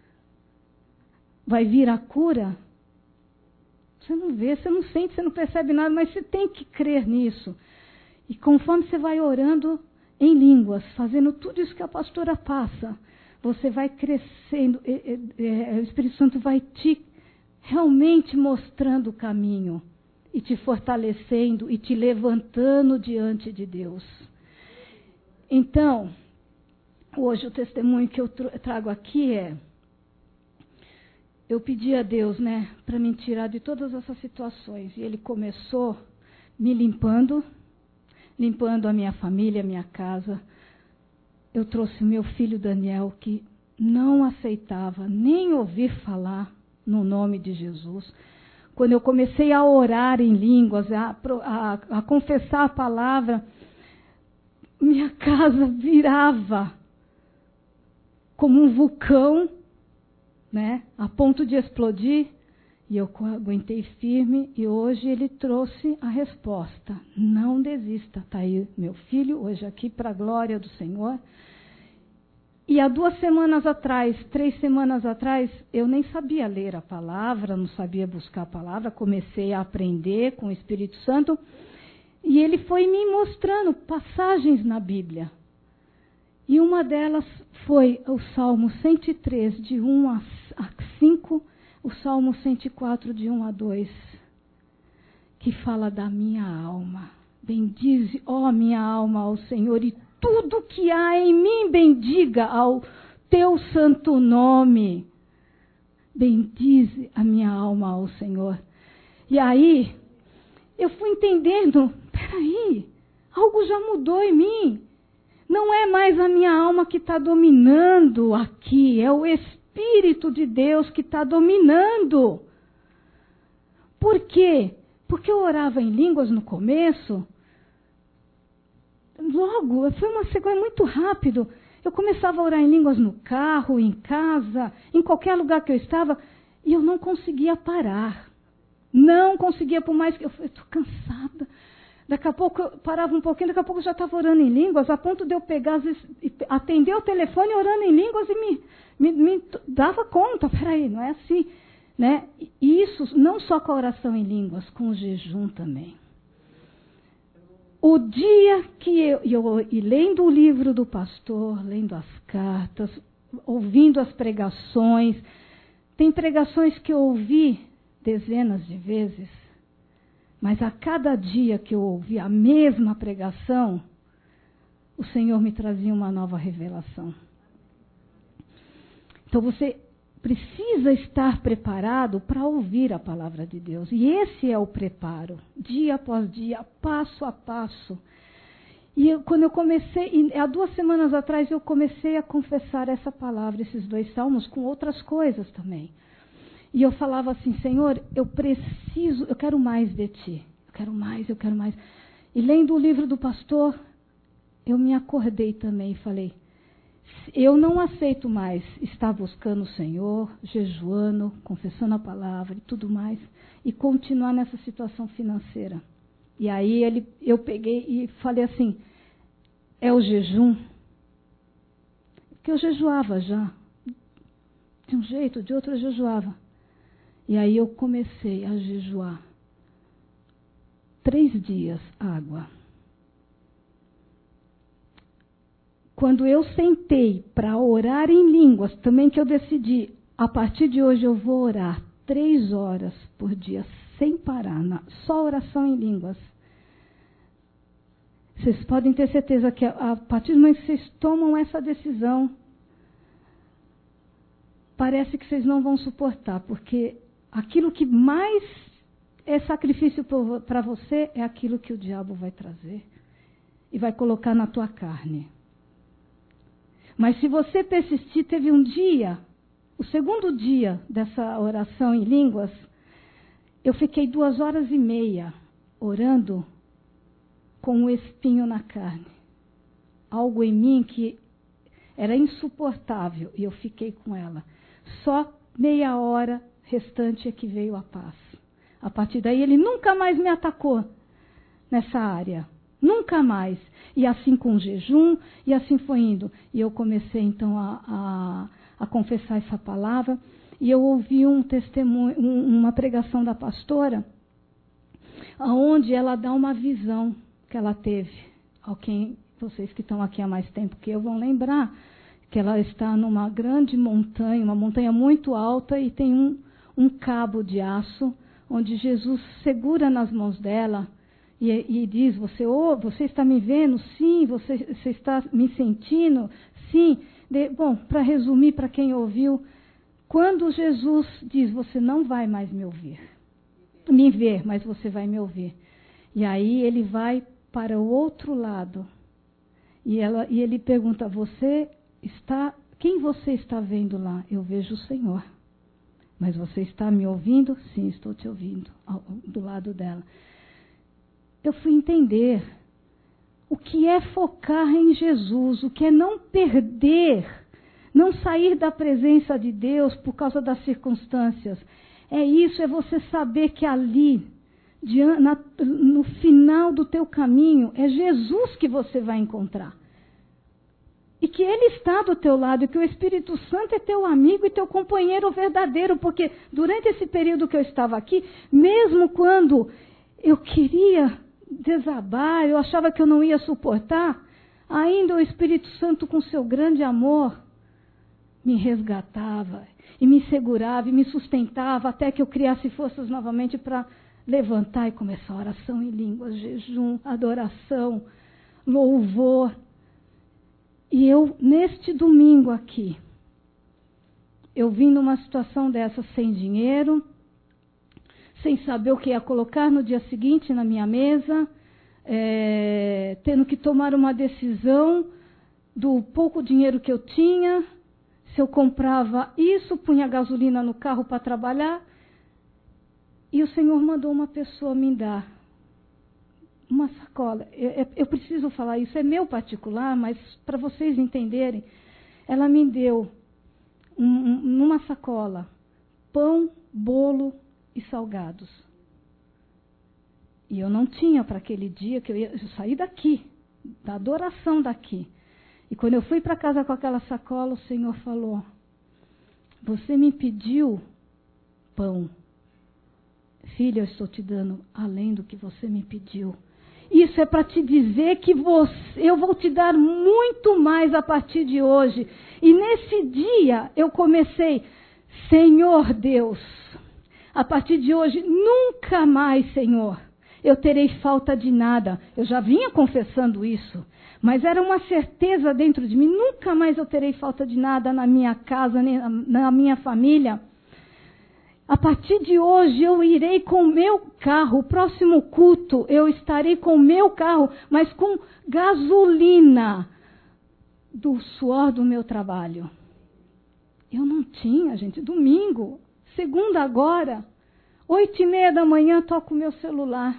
vai vir a cura, você não vê, você não sente, você não percebe nada, mas você tem que crer nisso. E conforme você vai orando em línguas, fazendo tudo isso que a pastora passa, você vai crescendo, o Espírito Santo vai te realmente mostrando o caminho, e te fortalecendo, e te levantando diante de Deus. Então, hoje o testemunho que eu trago aqui eu pedi a Deus, para me tirar de todas essas situações, e Ele começou me limpando a minha família, a minha casa. Eu trouxe o meu filho Daniel, que não aceitava nem ouvir falar no nome de Jesus. Quando eu comecei a orar em línguas, a confessar a palavra, minha casa virava como um vulcão, a ponto de explodir. E eu aguentei firme, e hoje ele trouxe a resposta. Não desista. Está aí meu filho, hoje aqui para a glória do Senhor. E há 3 semanas atrás, eu nem sabia ler a palavra, não sabia buscar a palavra. Comecei a aprender com o Espírito Santo. E ele foi me mostrando passagens na Bíblia. E uma delas foi o Salmo 103, de 1 a 5, o Salmo 104, de 1 a 2, que fala da minha alma. Bendize, ó minha alma, ao Senhor, e tudo que há em mim bendiga ao teu santo nome. Bendize a minha alma ao Senhor. E aí, eu fui entendendo, peraí, algo já mudou em mim. Não é mais a minha alma que está dominando aqui, é o Espírito de Deus que está dominando. Por quê? Porque eu orava em línguas no começo, logo, foi uma sequência muito rápido. Eu começava a orar em línguas no carro, em casa, em qualquer lugar que eu estava, e eu não conseguia parar. Não conseguia, por mais que eu estou cansada. Daqui a pouco eu parava um pouquinho, daqui a pouco eu já estava orando em línguas, a ponto de eu pegar, às vezes, atender o telefone orando em línguas e me dava conta. Peraí, não é assim, né? E isso não só com a oração em línguas, com o jejum também. O dia que eu lendo o livro do pastor, lendo as cartas, ouvindo as pregações, tem pregações que eu ouvi dezenas de vezes, mas a cada dia que eu ouvi a mesma pregação, o Senhor me trazia uma nova revelação. Então você precisa estar preparado para ouvir a palavra de Deus. E esse é o preparo, dia após dia, passo a passo. E quando eu comecei, há 2 semanas atrás, eu comecei a confessar essa palavra, esses 2 salmos, com outras coisas também. E eu falava assim, Senhor, eu quero mais de Ti. Eu quero mais. E lendo o livro do pastor, eu me acordei também e falei, eu não aceito mais estar buscando o Senhor, jejuando, confessando a palavra e tudo mais, e continuar nessa situação financeira. E aí eu peguei e falei assim, é o jejum? Porque eu jejuava já. De um jeito, de outro eu jejuava. E aí eu comecei a jejuar. 3 dias, água. Quando eu sentei para orar em línguas, também que eu decidi, a partir de hoje eu vou orar 3 horas por dia, sem parar, só oração em línguas. Vocês podem ter certeza que a partir do momento que vocês tomam essa decisão, parece que vocês não vão suportar, porque aquilo que mais é sacrifício para você é aquilo que o diabo vai trazer e vai colocar na tua carne. Mas se você persistir, teve um dia, o segundo dia dessa oração em línguas, eu fiquei 2 horas e meia orando com um espinho na carne. Algo em mim que era insuportável e eu fiquei com ela. Só meia hora restante é que veio a paz. A partir daí ele nunca mais me atacou nessa área. Nunca mais. E assim com o jejum, e assim foi indo. E eu comecei então a confessar essa palavra. E eu ouvi um testemunho, uma pregação da pastora, onde ela dá uma visão que ela teve. Vocês que estão aqui há mais tempo que eu vão lembrar que ela está numa grande montanha, uma montanha muito alta, e tem um cabo de aço, onde Jesus segura nas mãos dela. E diz, você está me vendo? Sim. Você está me sentindo? Sim. Bom, para resumir, para quem ouviu, quando Jesus diz, você não vai mais me ver, mas você vai me ouvir. E aí ele vai para o outro lado. E ele pergunta, quem você está vendo lá? Eu vejo o Senhor. Mas você está me ouvindo? Sim, estou te ouvindo, do lado dela. Eu fui entender o que é focar em Jesus, o que é não perder, não sair da presença de Deus por causa das circunstâncias. É isso, é você saber que ali, no final do teu caminho, é Jesus que você vai encontrar. E que Ele está do teu lado, e que o Espírito Santo é teu amigo e teu companheiro verdadeiro, porque durante esse período que eu estava aqui, mesmo quando eu queria desabar, eu achava que eu não ia suportar, ainda o Espírito Santo, com seu grande amor, me resgatava, e me segurava, e me sustentava, até que eu criasse forças novamente para levantar e começar a oração em línguas, jejum, adoração, louvor. E eu, neste domingo aqui, eu vim numa situação dessa sem dinheiro, sem saber o que ia colocar no dia seguinte na minha mesa, tendo que tomar uma decisão do pouco dinheiro que eu tinha, se eu comprava isso, punha gasolina no carro para trabalhar. E o Senhor mandou uma pessoa me dar uma sacola. Eu preciso falar isso, é meu particular, mas para vocês entenderem, ela me deu numa sacola pão, bolo e salgados. E eu não tinha para aquele dia, que eu saí daqui, da adoração daqui. E quando eu fui para casa com aquela sacola, o Senhor falou: você me pediu pão. Filha, eu estou te dando além do que você me pediu. Isso é para te dizer que eu vou te dar muito mais a partir de hoje. E nesse dia eu comecei: Senhor Deus, a partir de hoje, nunca mais, Senhor, eu terei falta de nada. Eu já vinha confessando isso, mas era uma certeza dentro de mim: nunca mais eu terei falta de nada na minha casa, nem na minha família. A partir de hoje eu irei com o meu carro, o próximo culto eu estarei com o meu carro, mas com gasolina do suor do meu trabalho. Eu não tinha, gente, domingo, segunda agora, 8:30 da manhã, toco o meu celular.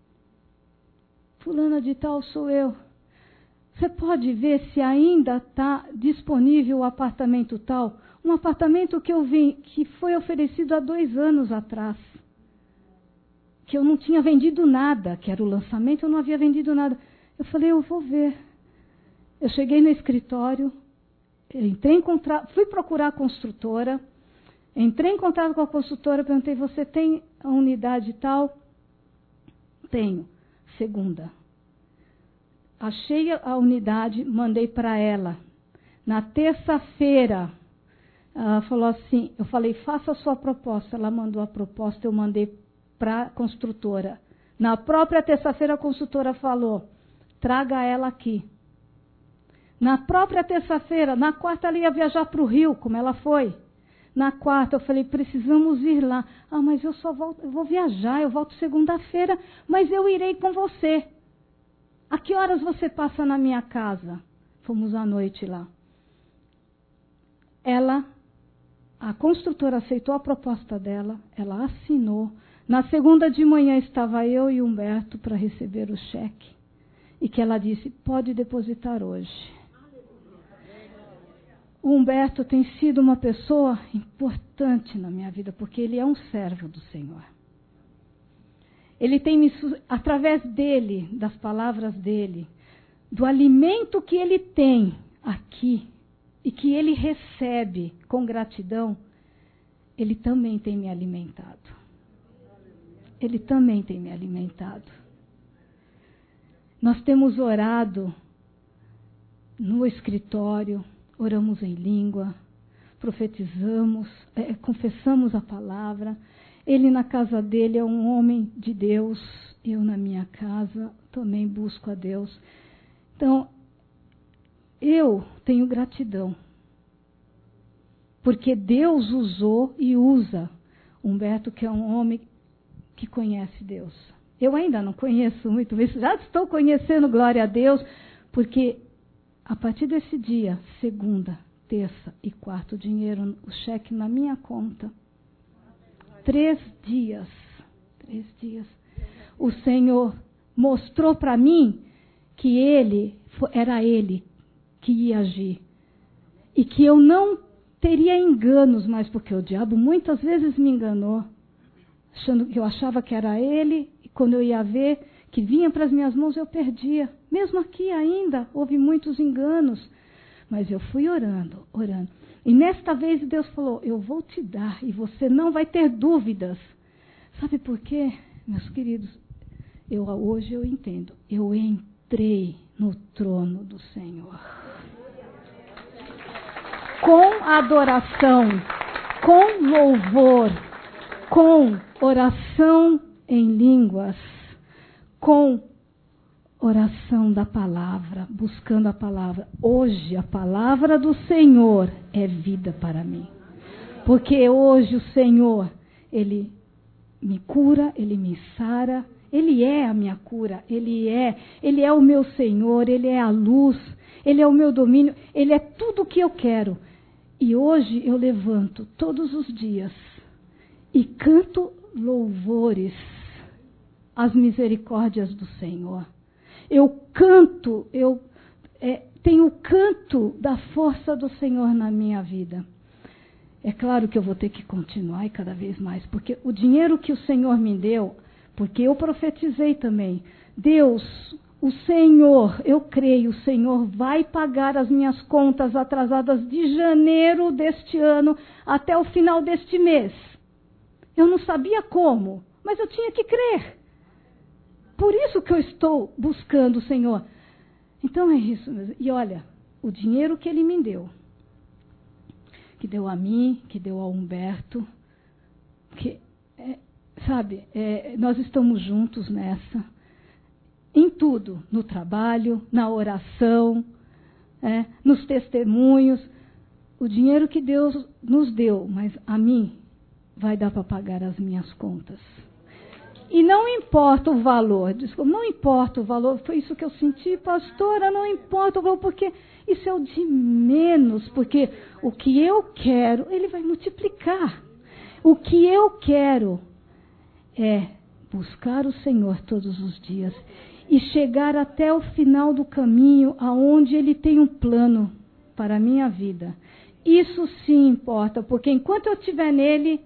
Fulana de tal sou eu. Você pode ver se ainda está disponível o apartamento tal? Um apartamento que eu vi, que foi oferecido há 2 anos atrás. Que eu não tinha vendido nada, que era o lançamento, eu não havia vendido nada. Eu falei: eu vou ver. Eu cheguei no escritório, fui procurar a construtora, entrei em contato com a construtora, perguntei: você tem a unidade tal? Tenho. Segunda. Achei a unidade, mandei para ela. Na terça-feira, ela falou assim, eu falei: faça a sua proposta. Ela mandou a proposta, eu mandei para a construtora. Na própria terça-feira a construtora falou: traga ela aqui. Na própria terça-feira, na quarta ela ia viajar para o Rio, como ela foi. Na quarta eu falei: precisamos ir lá. Ah, mas eu só volto, eu vou viajar, eu volto segunda-feira, mas eu irei com você. A que horas você passa na minha casa? Fomos à noite lá. A construtora aceitou a proposta dela, ela assinou. Na segunda de manhã estava eu e Humberto para receber o cheque. E que ela disse: pode depositar hoje. O Humberto tem sido uma pessoa importante na minha vida, porque ele é um servo do Senhor. Ele tem através dele, das palavras dele, do alimento que ele tem aqui, e que ele recebe com gratidão, ele também tem me alimentado. Ele também tem me alimentado. Nós temos orado no escritório, oramos em língua, profetizamos, confessamos a palavra. Ele na casa dele é um homem de Deus, eu na minha casa também busco a Deus. Então, eu tenho gratidão, porque Deus usou e usa Humberto, que é um homem que conhece Deus. Eu ainda não conheço muito, mas já estou conhecendo, glória a Deus, porque a partir desse dia, segunda, terça e quarta, o dinheiro, o cheque na minha conta. 3 dias. O Senhor mostrou para mim que era Ele que ia agir. E que eu não teria enganos mais, porque o diabo muitas vezes me enganou, achando que eu achava que era Ele, e quando eu ia ver que vinha para as minhas mãos, eu perdia. Mesmo aqui ainda houve muitos enganos. Mas eu fui orando. E nesta vez Deus falou: eu vou te dar e você não vai ter dúvidas. Sabe por quê, meus queridos? Hoje eu entendo. Eu entrei no trono do Senhor. Com adoração, com louvor, com oração em línguas, com oração da palavra, buscando a palavra. Hoje, a palavra do Senhor é vida para mim. Porque hoje o Senhor, Ele me cura, Ele me sara, Ele é a minha cura, Ele é o meu Senhor, Ele é a luz, Ele é o meu domínio, Ele é tudo o que eu quero. E hoje eu levanto todos os dias e canto louvores às misericórdias do Senhor. Eu canto, tenho o canto da força do Senhor na minha vida. É claro que eu vou ter que continuar e cada vez mais, porque o dinheiro que o Senhor me deu, porque eu profetizei também, Deus, o Senhor, eu creio, o Senhor vai pagar as minhas contas atrasadas de janeiro deste ano até o final deste mês. Eu não sabia como, mas eu tinha que crer. Por isso que eu estou buscando o Senhor. Então é isso mesmo. E olha, o dinheiro que Ele me deu, que deu a mim, que deu ao Humberto, nós estamos juntos nessa, em tudo, no trabalho, na oração, nos testemunhos. O dinheiro que Deus nos deu, mas a mim vai dar para pagar as minhas contas. E não importa o valor, desculpa, não importa o valor, foi isso que eu senti, pastora, não importa o valor, porque isso é o de menos, porque o que eu quero, Ele vai multiplicar. O que eu quero é buscar o Senhor todos os dias e chegar até o final do caminho, aonde Ele tem um plano para a minha vida. Isso sim importa, porque enquanto eu estiver nele,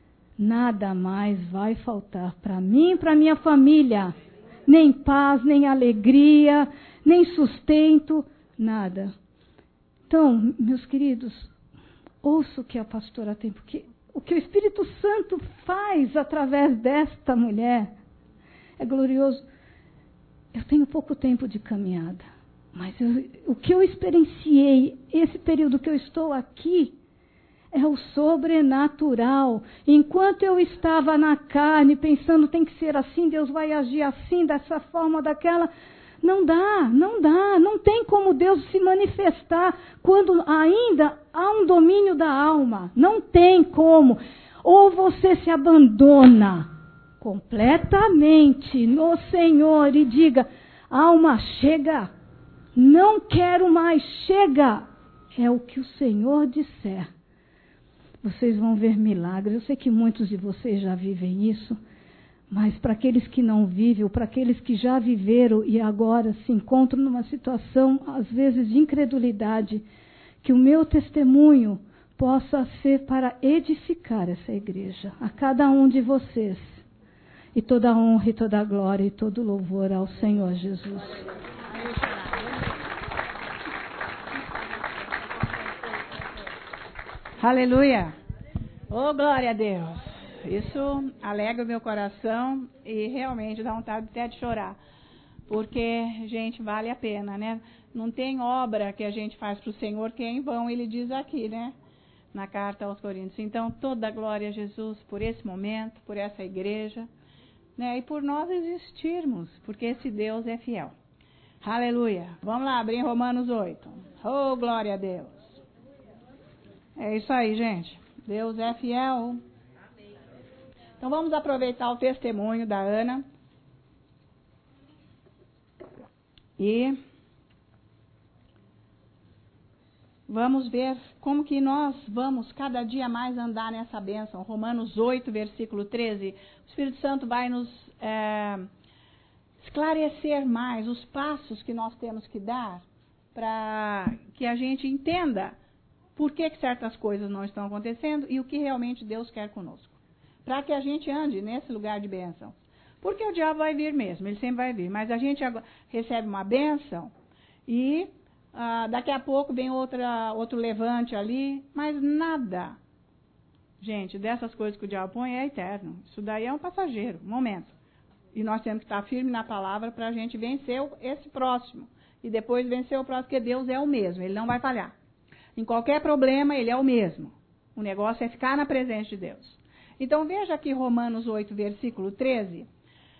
nada mais vai faltar para mim e para minha família. Nem paz, nem alegria, nem sustento, nada. Então, meus queridos, ouça o que a pastora tem, porque o que o Espírito Santo faz através desta mulher é glorioso. Eu tenho pouco tempo de caminhada, mas o que eu experienciei, esse período que eu estou aqui, é o sobrenatural. Enquanto eu estava na carne, pensando, tem que ser assim, Deus vai agir assim, dessa forma, daquela. Não dá, não tem como Deus se manifestar quando ainda há um domínio da alma. Não tem como. Ou você se abandona completamente no Senhor e diga, alma, chega, não quero mais, chega. É o que o Senhor disser. Vocês vão ver milagres. Eu sei que muitos de vocês já vivem isso, mas para aqueles que não vivem, ou para aqueles que já viveram e agora se encontram numa situação, às vezes, de incredulidade, que o meu testemunho possa ser para edificar essa igreja, a cada um de vocês. E toda a honra e toda a glória e todo o louvor ao Senhor Jesus. Aleluia! Oh, glória a Deus! Isso alegra o meu coração e realmente dá vontade até de chorar. Porque, gente, vale a pena, né? Não tem obra que a gente faz para o Senhor que é em vão, Ele diz aqui, né? Na carta aos Coríntios. Então, toda a glória a Jesus por esse momento, por essa igreja, né? E por nós existirmos, porque esse Deus é fiel. Aleluia! Vamos lá, abrir Romanos 8. Oh, glória a Deus! É isso aí, gente. Deus é fiel. Então vamos aproveitar o testemunho da Ana. E vamos ver como que nós vamos cada dia mais andar nessa bênção. Romanos 8, versículo 13. O Espírito Santo vai nos esclarecer mais os passos que nós temos que dar para que a gente entenda por que certas coisas não estão acontecendo e o que realmente Deus quer conosco. Para que a gente ande nesse lugar de bênção. Porque o diabo vai vir mesmo, ele sempre vai vir. Mas a gente recebe uma bênção e daqui a pouco vem outro levante ali. Mas nada, gente, dessas coisas que o diabo põe é eterno. Isso daí é um passageiro, um momento. E nós temos que estar firme na palavra para a gente vencer esse próximo. E depois vencer o próximo, porque Deus é o mesmo, Ele não vai falhar. Em qualquer problema, Ele é o mesmo. O negócio é ficar na presença de Deus. Então veja aqui Romanos 8, versículo 13.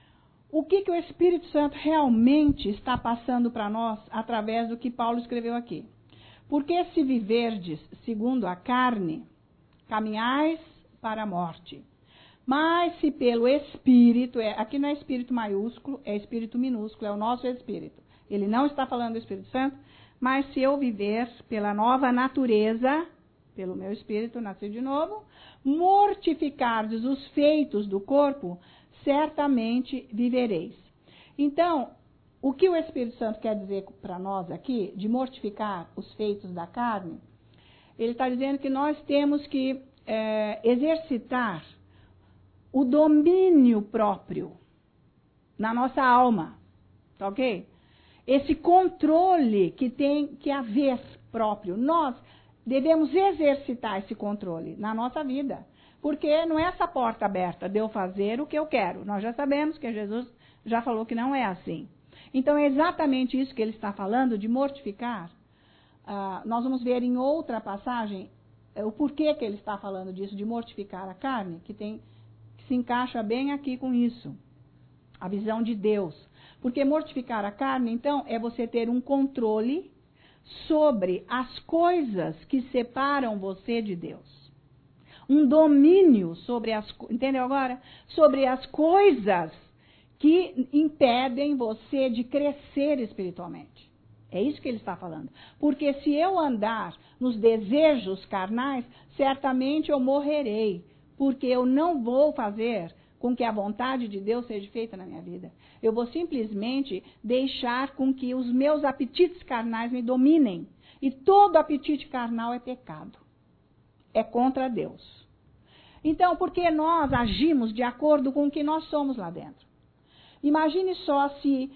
O que o Espírito Santo realmente está passando para nós através do que Paulo escreveu aqui? Porque se viverdes segundo a carne, caminhais para a morte. Mas se pelo Espírito, aqui não é Espírito maiúsculo, é Espírito minúsculo, é o nosso Espírito. Ele não está falando do Espírito Santo, mas se eu viver pela nova natureza, pelo meu Espírito, nasci de novo, mortificardes os feitos do corpo, certamente vivereis. Então, o que o Espírito Santo quer dizer para nós aqui, de mortificar os feitos da carne, ele está dizendo que nós temos que exercitar o domínio próprio na nossa alma, tá ok? Esse controle que tem que haver próprio. Nós devemos exercitar esse controle na nossa vida. Porque não é essa porta aberta de eu fazer o que eu quero. Nós já sabemos que Jesus já falou que não é assim. Então é exatamente isso que ele está falando, de mortificar. Nós vamos ver em outra passagem o porquê que ele está falando disso, de mortificar a carne, que se encaixa bem aqui com isso. A visão de Deus. Porque mortificar a carne, então, é você ter um controle sobre as coisas que separam você de Deus. Um domínio sobre entendeu agora? Sobre as coisas que impedem você de crescer espiritualmente. É isso que ele está falando. Porque se eu andar nos desejos carnais, certamente eu morrerei. Porque eu não vou fazer com que a vontade de Deus seja feita na minha vida. Eu vou simplesmente deixar com que os meus apetites carnais me dominem. E todo apetite carnal é pecado. É contra Deus. Então, porque nós agimos de acordo com o que nós somos lá dentro. Imagine só se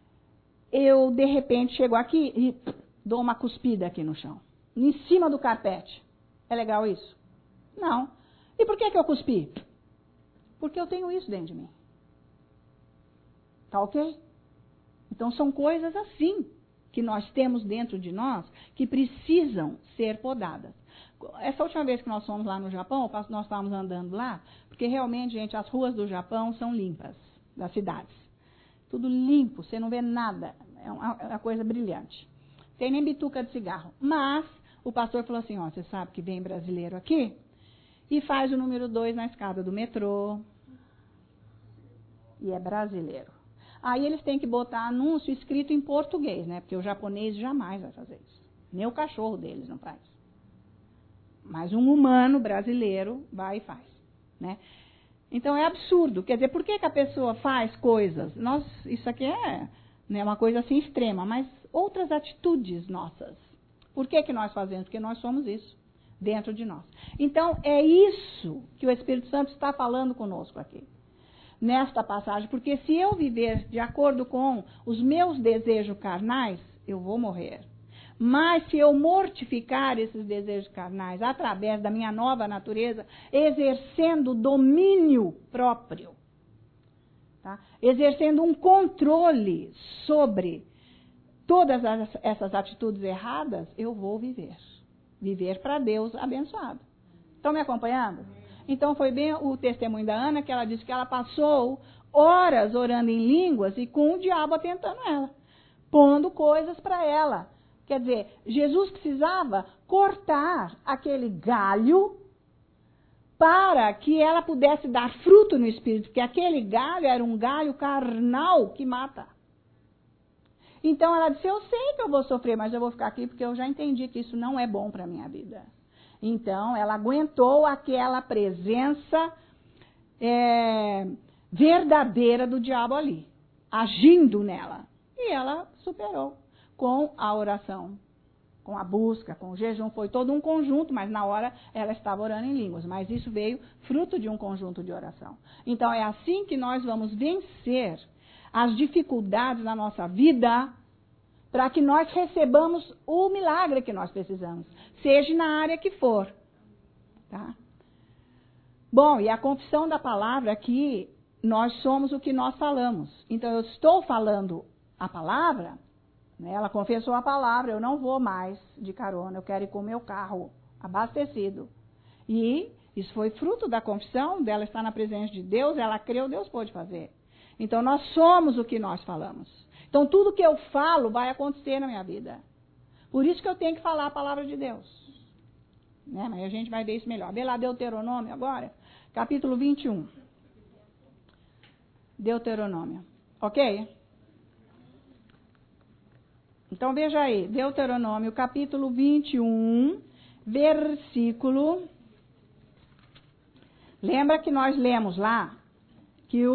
eu, de repente, chego aqui e dou uma cuspida aqui no chão. Em cima do carpete. É legal isso? Não. E por que eu cuspi? Porque eu tenho isso dentro de mim. Tá ok? Então, são coisas assim que nós temos dentro de nós que precisam ser podadas. Essa última vez que nós fomos lá no Japão, nós estávamos andando lá, porque realmente, gente, as ruas do Japão são limpas, das cidades. Tudo limpo, você não vê nada. É uma coisa brilhante. Tem nem bituca de cigarro. Mas o pastor falou assim, ó, você sabe que vem brasileiro aqui e faz o número 2 na escada do metrô. E é brasileiro. Aí eles têm que botar anúncio escrito em português, né? Porque o japonês jamais vai fazer isso. Nem o cachorro deles não faz. Mas um humano brasileiro vai e faz, né? Então é absurdo. Quer dizer, por que a pessoa faz coisas? Isso aqui é, né, uma coisa assim extrema, mas outras atitudes nossas. Por que nós fazemos? Porque nós somos isso, dentro de nós. Então é isso que o Espírito Santo está falando conosco aqui, nesta passagem. Porque se eu viver de acordo com os meus desejos carnais, eu vou morrer. Mas se eu mortificar esses desejos carnais através da minha nova natureza, exercendo domínio próprio, tá? Exercendo um controle sobre todas essas atitudes erradas, eu vou viver. Viver para Deus abençoado. Estão me acompanhando? Então foi bem o testemunho da Ana, que ela disse que ela passou horas orando em línguas e com o diabo atentando ela, pondo coisas para ela. Quer dizer, Jesus precisava cortar aquele galho para que ela pudesse dar fruto no Espírito, porque aquele galho era um galho carnal que mata. Então ela disse, eu sei que eu vou sofrer, mas eu vou ficar aqui porque eu já entendi que isso não é bom para a minha vida. Então ela aguentou aquela presença verdadeira do diabo ali, agindo nela. E ela superou. Com a oração, com a busca, com o jejum, foi todo um conjunto, mas na hora ela estava orando em línguas. Mas isso veio fruto de um conjunto de oração. Então é assim que nós vamos vencer as dificuldades na nossa vida, para que nós recebamos o milagre que nós precisamos, seja na área que for. Tá? Bom, e a confissão da palavra aqui, nós somos o que nós falamos. Então eu estou falando a palavra. Ela confessou a palavra, eu não vou mais de carona, eu quero ir com o meu carro abastecido. E Isso foi fruto da confissão, dela estar na presença de Deus, ela creu, Deus pôde fazer. Então, nós somos o que nós falamos. Então, tudo que eu falo vai acontecer na minha vida. Por isso que eu tenho que falar a palavra de Deus. Né? Mas a gente vai ver isso melhor. Vê lá Deuteronômio agora, capítulo 21. Deuteronômio. Ok? Então, veja aí. Deuteronômio, capítulo 21, versículo... Lembra que nós lemos lá que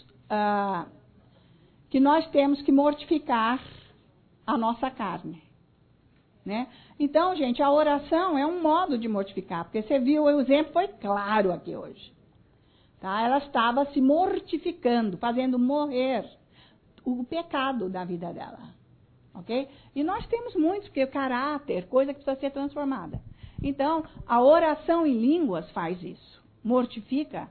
que nós temos que mortificar a nossa carne. Né? Então, gente, a oração é um modo de mortificar, porque você viu, o exemplo foi claro aqui hoje. Tá? Ela estava se mortificando, fazendo morrer o pecado da vida dela. Ok? E nós temos muitos, porque o caráter, coisa que precisa ser transformada. Então, a oração em línguas faz isso. Mortifica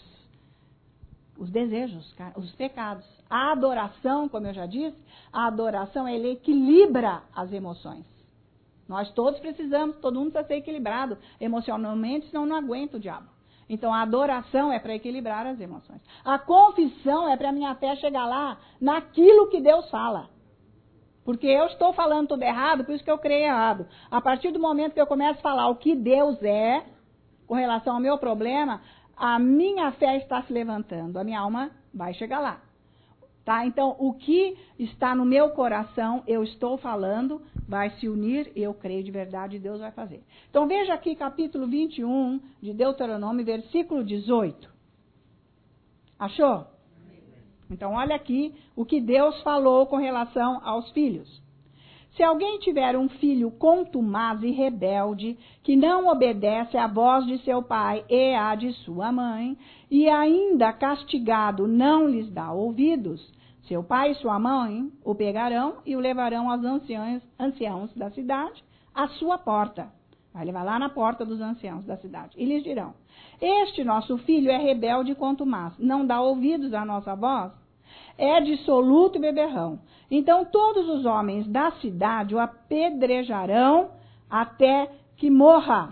os desejos, os pecados. A adoração, como eu já disse, a adoração ela equilibra as emoções. Nós todos precisamos, todo mundo precisa ser equilibrado emocionalmente, senão não aguenta o diabo. Então a adoração é para equilibrar as emoções. A confissão é para a minha fé chegar lá naquilo que Deus fala. Porque eu estou falando tudo errado, por isso que eu creio errado. A partir do momento que eu começo a falar o que Deus é, com relação ao meu problema, a minha fé está se levantando, a minha alma vai chegar lá. Tá? Então, o que está no meu coração, eu estou falando, vai se unir, eu creio de verdade e Deus vai fazer. Então, veja aqui capítulo 21 de Deuteronômio, versículo 18. Achou? Então, olha aqui o que Deus falou com relação aos filhos. Se alguém tiver um filho contumaz e rebelde, que não obedece à voz de seu pai e à de sua mãe, e ainda castigado não lhes dá ouvidos, seu pai e sua mãe o pegarão e o levarão aos anciãos da cidade, à sua porta. Vai levar lá na porta dos anciãos da cidade. E lhes dirão, este nosso filho é rebelde e contumaz, não dá ouvidos à nossa voz, é dissoluto e beberrão. Então todos os homens da cidade o apedrejarão até que morra.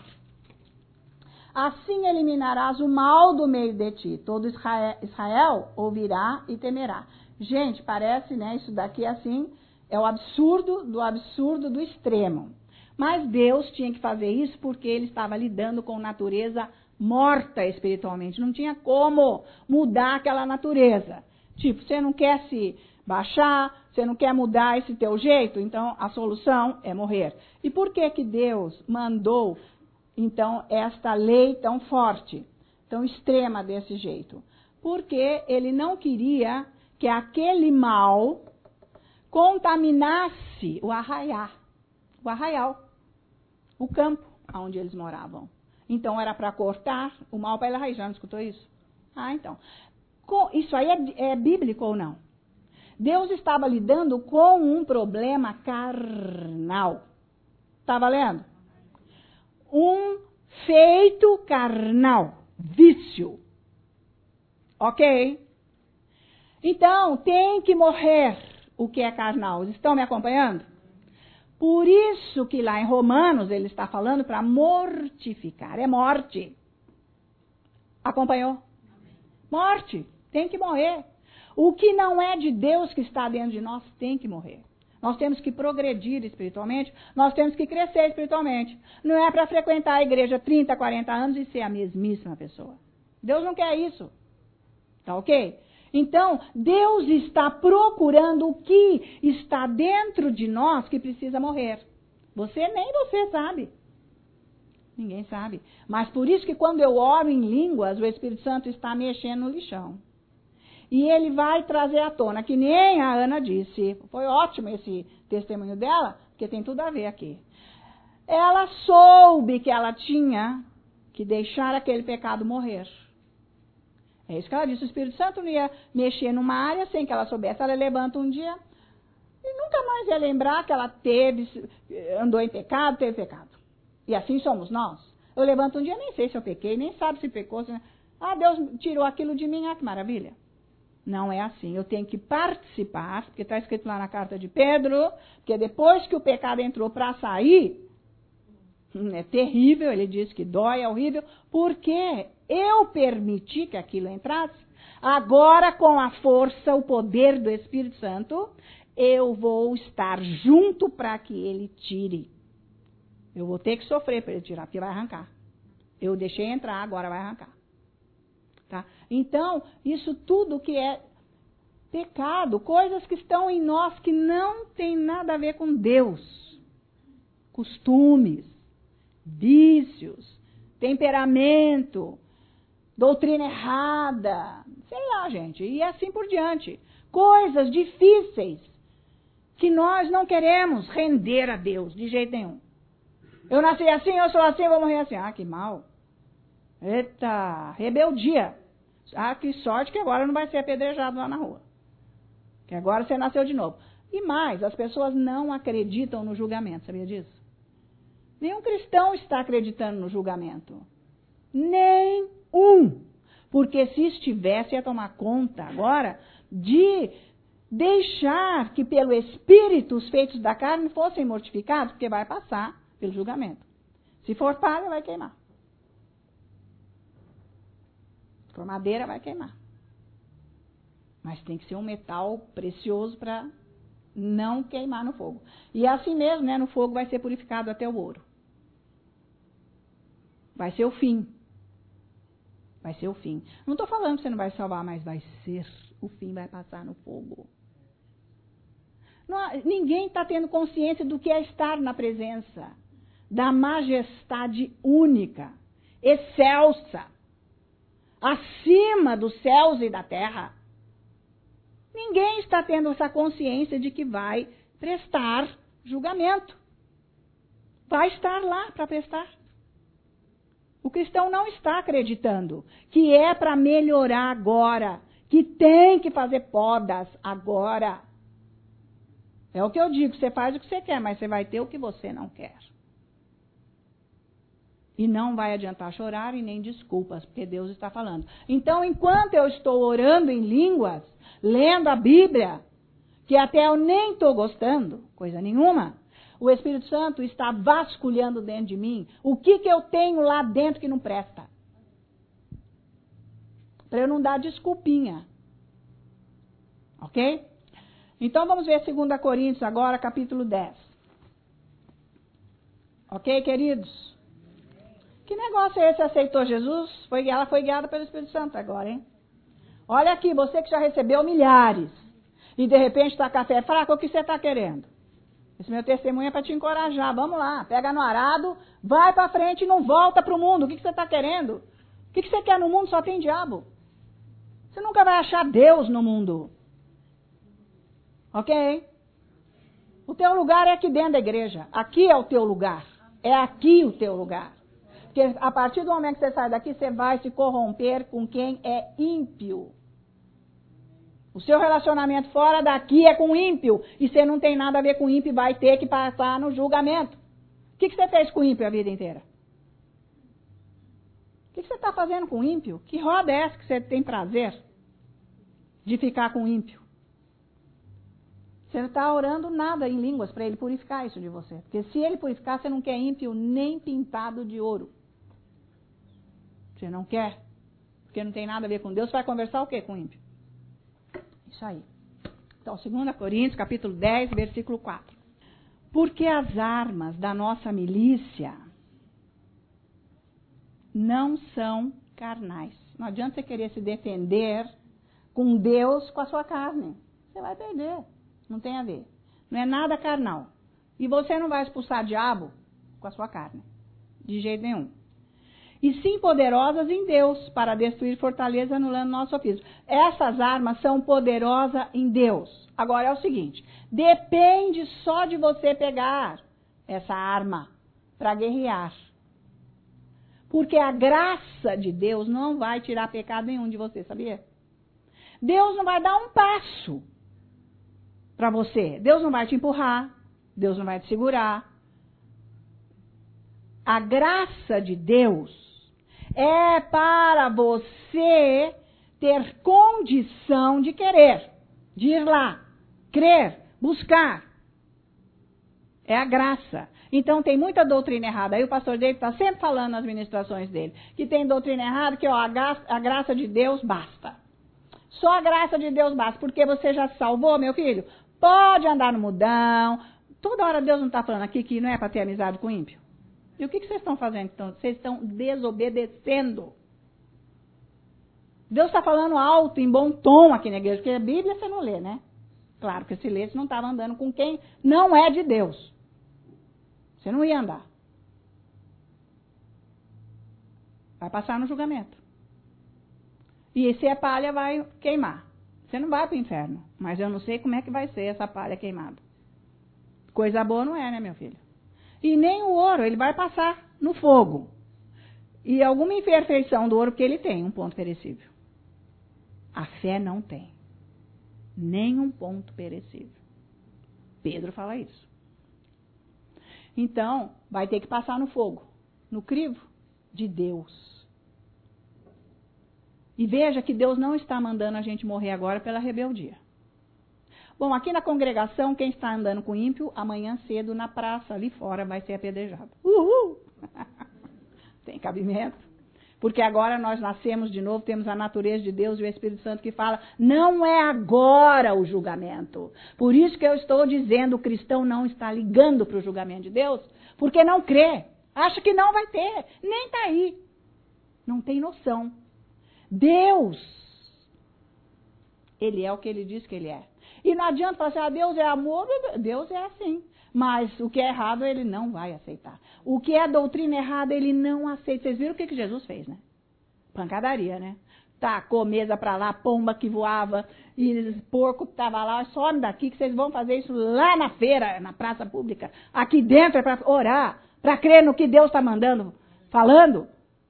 Assim eliminarás o mal do meio de ti. Todo Israel ouvirá e temerá. Gente, parece, né, isso daqui assim, é o absurdo do extremo. Mas Deus tinha que fazer isso porque ele estava lidando com natureza morta espiritualmente. Não tinha como mudar aquela natureza. Tipo, você não quer se baixar, você não quer mudar esse teu jeito, então a solução é morrer. E por que que Deus mandou, então, esta lei tão forte, tão extrema desse jeito? Porque ele não queria que aquele mal contaminasse o arraial, o campo onde eles moravam. Então, era para cortar o mal para ele arraiar. Já não escutou isso? Ah, então. Isso aí é bíblico ou não? Deus estava lidando com um problema carnal. Está valendo? Um feito carnal. Vício. Ok? Então, tem que morrer o que é carnal. Estão me acompanhando? Por isso que lá em Romanos ele está falando para mortificar. É morte. Acompanhou? Morte. Tem que morrer. O que não é de Deus que está dentro de nós tem que morrer. Nós temos que progredir espiritualmente, nós temos que crescer espiritualmente. Não é para frequentar a igreja 30, 40 anos e ser a mesmíssima pessoa. Deus não quer isso. Tá ok? Então, Deus está procurando o que está dentro de nós que precisa morrer. Nem você sabe. Ninguém sabe. Mas por isso que quando eu oro em línguas, o Espírito Santo está mexendo no lixão. E ele vai trazer à tona, que nem a Ana disse. Foi ótimo esse testemunho dela, porque tem tudo a ver aqui. Ela soube que ela tinha que deixar aquele pecado morrer. É isso que ela disse. O Espírito Santo não ia mexer numa área sem que ela soubesse. Ela levanta um dia e nunca mais ia lembrar que ela andou em pecado, teve pecado. E assim somos nós. Eu levanto um dia, nem sei se eu pequei, nem sabe se pecou. Deus tirou aquilo de mim, que maravilha. Não é assim. Eu tenho que participar, porque está escrito lá na carta de Pedro, porque depois que o pecado entrou para sair, É terrível, ele diz que dói, é horrível, porque eu permiti que aquilo entrasse. Agora, com a força, o poder do Espírito Santo, eu vou estar junto para que ele tire. Eu vou ter que sofrer para ele tirar, porque vai arrancar. Eu deixei entrar, agora vai arrancar. Tá? Então, isso tudo que é pecado, coisas que estão em nós que não tem nada a ver com Deus. Costumes, vícios, temperamento, doutrina errada, sei lá, gente, e assim por diante. Coisas difíceis que nós não queremos render a Deus de jeito nenhum. Eu nasci assim, eu sou assim, eu vou morrer assim. Ah, que mal. Eita, rebeldia. Ah, que sorte que agora não vai ser apedrejado lá na rua. Que agora você nasceu de novo. E mais, as pessoas não acreditam no julgamento, sabia disso? Nenhum cristão está acreditando no julgamento. Nenhum. Porque se estivesse, ia tomar conta agora de deixar que pelo Espírito os feitos da carne fossem mortificados, porque vai passar pelo julgamento. Se for palha, vai queimar. Se for madeira, vai queimar. Mas tem que ser um metal precioso para não queimar no fogo. E assim mesmo, né, no fogo vai ser purificado até o ouro. Vai ser o fim. Vai ser o fim. Não estou falando que você não vai salvar, mas vai ser o fim, vai passar no fogo. Não, ninguém está tendo consciência do que é estar na presença da majestade única, excelsa, acima dos céus e da terra. Ninguém está tendo essa consciência de que vai prestar julgamento. Vai estar lá para prestar. O cristão não está acreditando que é para melhorar agora, que tem que fazer podas agora. É o que eu digo, você faz o que você quer, mas você vai ter o que você não quer. E não vai adiantar chorar e nem desculpas, porque Deus está falando. Então, enquanto eu estou orando em línguas, lendo a Bíblia, que até eu nem estou gostando, coisa nenhuma, o Espírito Santo está vasculhando dentro de mim o que eu tenho lá dentro que não presta. Para eu não dar desculpinha. Ok? Então vamos ver 2 Coríntios agora, capítulo 10. Ok, queridos? Que negócio é esse? Aceitou Jesus? Ela foi guiada pelo Espírito Santo agora, hein? Olha aqui, você que já recebeu milhares e de repente está com a fé fraca, o que você está querendo? Esse meu testemunho é para te encorajar. Vamos lá, pega no arado, vai para frente e não volta para o mundo. O que você está querendo? O que você quer no mundo? Só tem diabo. Você nunca vai achar Deus no mundo. Ok? O teu lugar é aqui dentro da igreja. Aqui é o teu lugar. É aqui o teu lugar. Porque a partir do momento que você sai daqui, você vai se corromper com quem é ímpio. O seu relacionamento fora daqui é com ímpio. E você não tem nada a ver com ímpio e vai ter que passar no julgamento. O que você fez com ímpio a vida inteira? O que você está fazendo com ímpio? Que roda é essa que você tem prazer de ficar com ímpio? Você não está orando nada em línguas para ele purificar isso de você. Porque se ele purificar, você não quer ímpio nem pintado de ouro. Você não quer. Porque não tem nada a ver com Deus. Você vai conversar o quê com ímpio? Isso aí. Então, 2 Coríntios, capítulo 10, versículo 4. Porque as armas da nossa milícia não são carnais. Não adianta você querer se defender com Deus com a sua carne. Você vai perder. Não tem a ver. Não é nada carnal. E você não vai expulsar diabo com a sua carne. De jeito nenhum. E sim poderosas em Deus, para destruir fortaleza anulando nosso ofício. Essas armas são poderosas em Deus. Agora é o seguinte, depende só de você pegar essa arma para guerrear. Porque a graça de Deus não vai tirar pecado nenhum de você, sabia? Deus não vai dar um passo para você. Deus não vai te empurrar, Deus não vai te segurar. A graça de Deus é para você ter condição de querer, de ir lá, crer, buscar. É a graça. Então tem muita doutrina errada. Aí o pastor David está sempre falando nas ministrações dele que tem doutrina errada, que ó, a graça de Deus basta. Só a graça de Deus basta. Porque você já se salvou, meu filho? Pode andar no mudão. Toda hora Deus não está falando aqui que não é para ter amizade com o ímpio. E o que vocês estão fazendo? Então, vocês estão desobedecendo. Deus está falando alto, em bom tom aqui na igreja, porque a Bíblia você não lê, né? Claro que se lê, você não estava andando com quem não é de Deus. Você não ia andar. Vai passar no julgamento. E se é palha, vai queimar. Você não vai para o inferno. Mas eu não sei como é que vai ser essa palha queimada. Coisa boa não é, né, meu filho? E nem o ouro, ele vai passar no fogo. E alguma imperfeição do ouro que ele tem, um ponto perecível. A fé não tem. Nem um ponto perecível. Pedro fala isso. Então, vai ter que passar no fogo. No crivo de Deus. E veja que Deus não está mandando a gente morrer agora pela rebeldia. Bom, aqui na congregação, quem está andando com ímpio, amanhã cedo na praça, ali fora, vai ser apedrejado. Uhul! Tem cabimento? Porque agora nós nascemos de novo, temos a natureza de Deus e o Espírito Santo que fala, não é agora o julgamento. Por isso que eu estou dizendo, o cristão não está ligando para o julgamento de Deus, porque não crê. Acha que não vai ter, nem está aí. Não tem noção. Deus, Ele é o que Ele diz que Ele é. E não adianta falar assim, Deus é amor, Deus é assim. Mas o que é errado, Ele não vai aceitar. O que é doutrina errada, Ele não aceita. Vocês viram o que Jesus fez, né? Pancadaria, né? Tacou mesa pra lá, pomba que voava, e porco que estava lá, some daqui que vocês vão fazer isso lá na feira, na praça pública. Aqui dentro é para orar, para crer no que Deus está mandando, falando.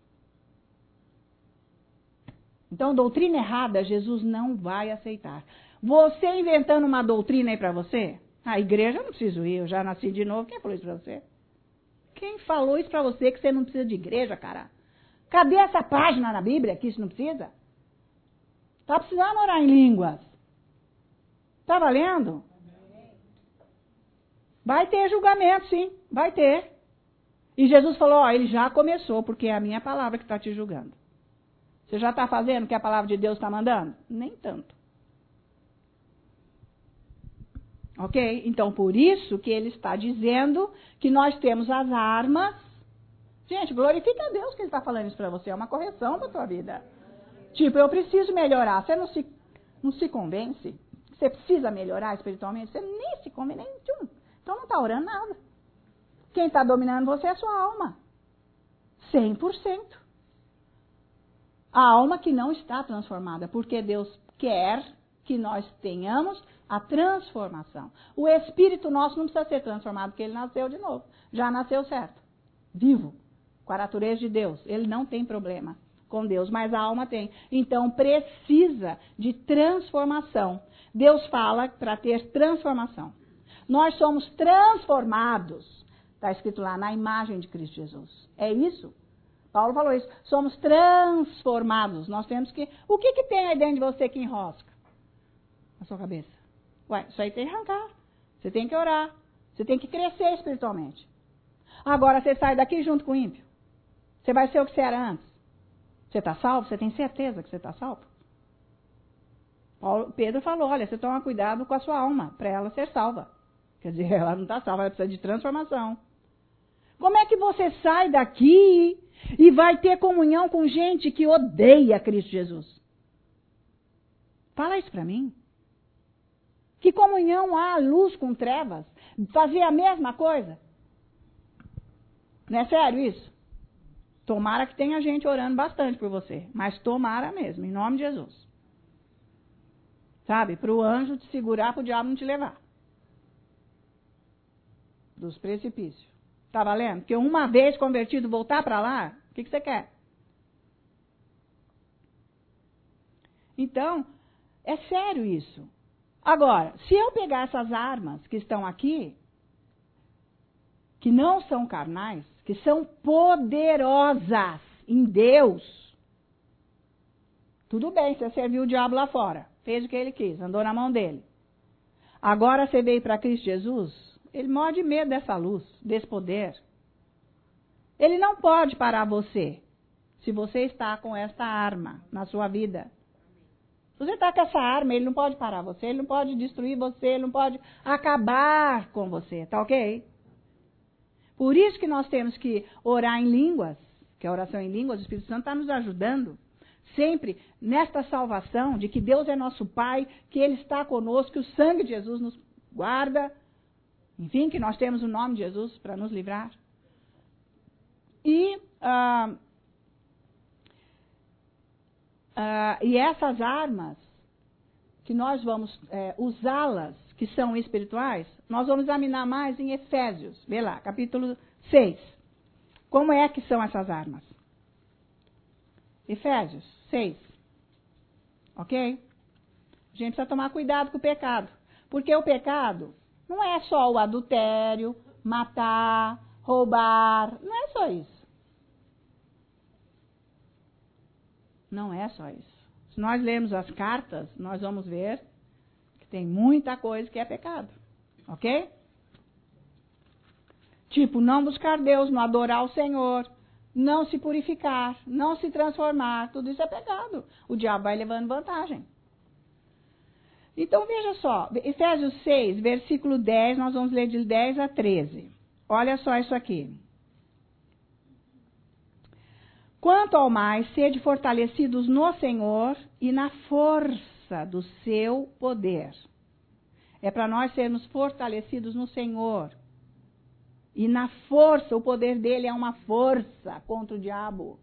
Então, doutrina errada, Jesus não vai aceitar. Você inventando uma doutrina aí para você, a igreja eu não preciso ir, eu já nasci de novo. Quem falou isso para você? Quem falou isso para você que você não precisa de igreja, cara? Cadê essa página na Bíblia que isso não precisa? Está precisando orar em línguas. Está valendo? Vai ter julgamento, sim, vai ter. E Jesus falou, ó, ele já começou, porque é a minha palavra que está te julgando. Você já está fazendo o que a palavra de Deus está mandando? Nem tanto. Ok? Então, por isso que ele está dizendo que nós temos as armas. Gente, glorifica a Deus que ele está falando isso para você. É uma correção para a tua vida. Tipo, eu preciso melhorar. Você não se convence? Você precisa melhorar espiritualmente? Você nem se convence, nem tchum. Então não está orando nada. Quem está dominando você é a sua alma. 100%. A alma que não está transformada. Porque Deus quer que nós tenhamos a transformação. O espírito nosso não precisa ser transformado, porque ele nasceu de novo. Já nasceu certo. Vivo. Com a natureza de Deus. Ele não tem problema com Deus, mas a alma tem. Então, precisa de transformação. Deus fala para ter transformação. Nós somos transformados. Está escrito lá, na imagem de Cristo Jesus. É isso? Paulo falou isso. Somos transformados. Nós temos que... O que tem aí dentro de você que enrosca? Na sua cabeça. Ué, isso aí tem que arrancar. Você tem que orar. Você tem que crescer espiritualmente. Agora você sai daqui junto com o ímpio. Você vai ser o que você era antes. Você está salvo? Você tem certeza que você está salvo? Pedro falou, olha, você toma cuidado com a sua alma, para ela ser salva. Quer dizer, ela não está salva, ela precisa de transformação. Como é que você sai daqui e vai ter comunhão com gente que odeia Cristo Jesus? Fala isso para mim. Que comunhão há luz com trevas? Fazer a mesma coisa? Não é sério isso? Tomara que tenha gente orando bastante por você. Mas tomara mesmo, em nome de Jesus. Sabe? Para o anjo te segurar, para o diabo não te levar. Dos precipícios. Tá valendo? Porque uma vez convertido, voltar para lá, o que você quer? Então, é sério isso. Agora, se eu pegar essas armas que estão aqui, que não são carnais, que são poderosas em Deus, tudo bem, você serviu o diabo lá fora, fez o que ele quis, andou na mão dele. Agora você veio para Cristo Jesus, Ele morre de medo dessa luz, desse poder. Ele não pode parar você, se você está com essa arma na sua vida. Se você está com essa arma, ele não pode parar você, ele não pode destruir você, ele não pode acabar com você, tá ok? Por isso que nós temos que orar em línguas, que a oração em línguas, o Espírito Santo está nos ajudando. Sempre nesta salvação de que Deus é nosso Pai, que Ele está conosco, que o sangue de Jesus nos guarda, enfim, que nós temos o nome de Jesus para nos livrar. E essas armas, que nós vamos usá-las, que são espirituais, nós vamos examinar mais em Efésios, vê lá, capítulo 6. Como é que são essas armas? Efésios 6. Ok? A gente precisa tomar cuidado com o pecado. Porque o pecado não é só o adultério, matar, roubar. Não é só isso. Não é só isso. Se nós lermos as cartas, nós vamos ver que tem muita coisa que é pecado. Ok? Tipo, não buscar Deus, não adorar o Senhor, não se purificar, não se transformar, tudo isso é pecado. O diabo vai levando vantagem. Então, veja só, Efésios 6, versículo 10, nós vamos ler de 10 a 13. Olha só isso aqui. Quanto ao mais, sede fortalecidos no Senhor e na força do seu poder. É para nós sermos fortalecidos no Senhor. E na força, o poder dele é uma força contra o diabo.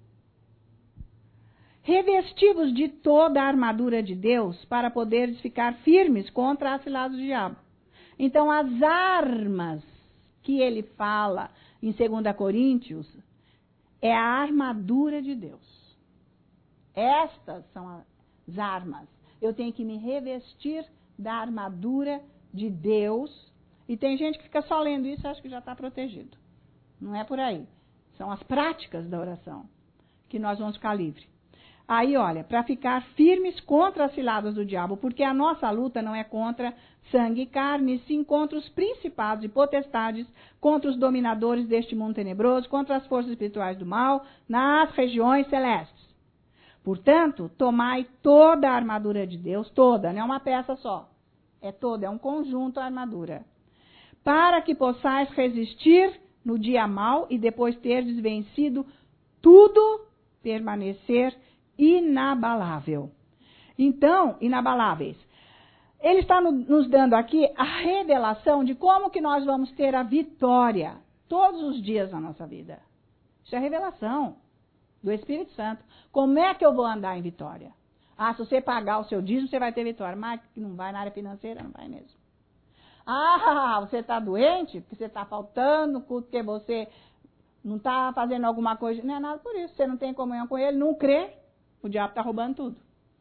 Revestivos de toda a armadura de Deus para poderes ficar firmes contra as ciladas do diabo. Então, as armas que ele fala em 2 Coríntios é a armadura de Deus. Estas são as armas. Eu tenho que me revestir da armadura de Deus. E tem gente que fica só lendo isso e acha que já está protegido. Não é por aí. São as práticas da oração que nós vamos ficar livres. Aí, olha, para ficar firmes contra as ciladas do diabo, porque a nossa luta não é contra sangue e carne, sim contra os principados e potestades, contra os dominadores deste mundo tenebroso, contra as forças espirituais do mal, nas regiões celestes. Portanto, tomai toda a armadura de Deus, toda, não é uma peça só. É toda, é um conjunto a armadura. Para que possais resistir no dia mau e depois terdes vencido tudo, permanecer inabalável. Então, inabaláveis. Ele está nos dando aqui a revelação de como que nós vamos ter a vitória todos os dias na nossa vida. Isso é revelação do Espírito Santo. Como é que eu vou andar em vitória? Ah, se você pagar o seu dízimo, você vai ter vitória. Mas não vai na área financeira, não vai mesmo. Ah, você está doente, porque você está faltando, porque você não está fazendo alguma coisa. Não é nada por isso. Você não tem comunhão com ele, não crê, o diabo está roubando tudo.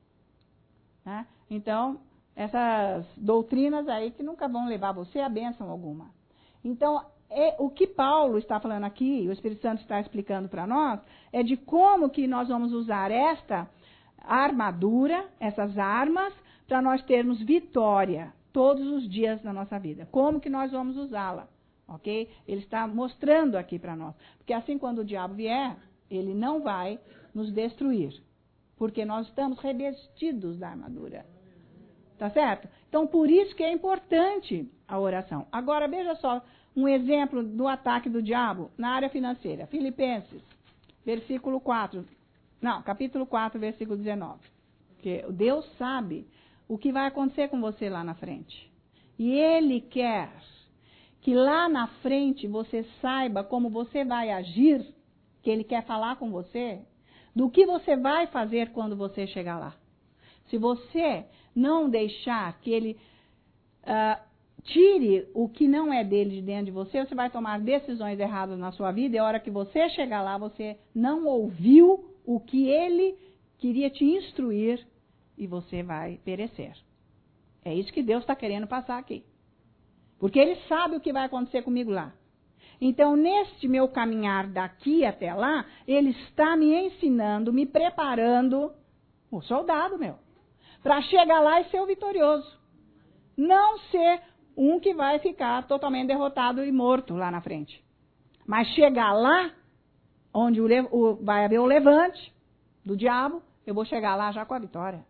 Né? Então, essas doutrinas aí que nunca vão levar você a bênção alguma. Então, o que Paulo está falando aqui, o Espírito Santo está explicando para nós, é de como que nós vamos usar esta armadura, essas armas, para nós termos vitória todos os dias da nossa vida. Como que nós vamos usá-la, ok? Ele está mostrando aqui para nós. Porque assim, quando o diabo vier, ele não vai nos destruir. Porque nós estamos revestidos da armadura. Tá certo? Então, por isso que é importante a oração. Agora, veja só um exemplo do ataque do diabo na área financeira. Filipenses, versículo 4. Não, capítulo 4, versículo 19. Porque Deus sabe o que vai acontecer com você lá na frente. E Ele quer que lá na frente você saiba como você vai agir, que Ele quer falar com você, do que você vai fazer quando você chegar lá. Se você não deixar que Ele tire o que não é dele de dentro de você, você vai tomar decisões erradas na sua vida, e a hora que você chegar lá, você não ouviu o que Ele queria te instruir, e você vai perecer. É isso que Deus está querendo passar aqui. Porque Ele sabe o que vai acontecer comigo lá. Então, neste meu caminhar daqui até lá, Ele está me ensinando, me preparando, o soldado meu, para chegar lá e ser o vitorioso. Não ser um que vai ficar totalmente derrotado e morto lá na frente. Mas chegar lá, onde vai haver o levante do diabo, eu vou chegar lá já com a vitória.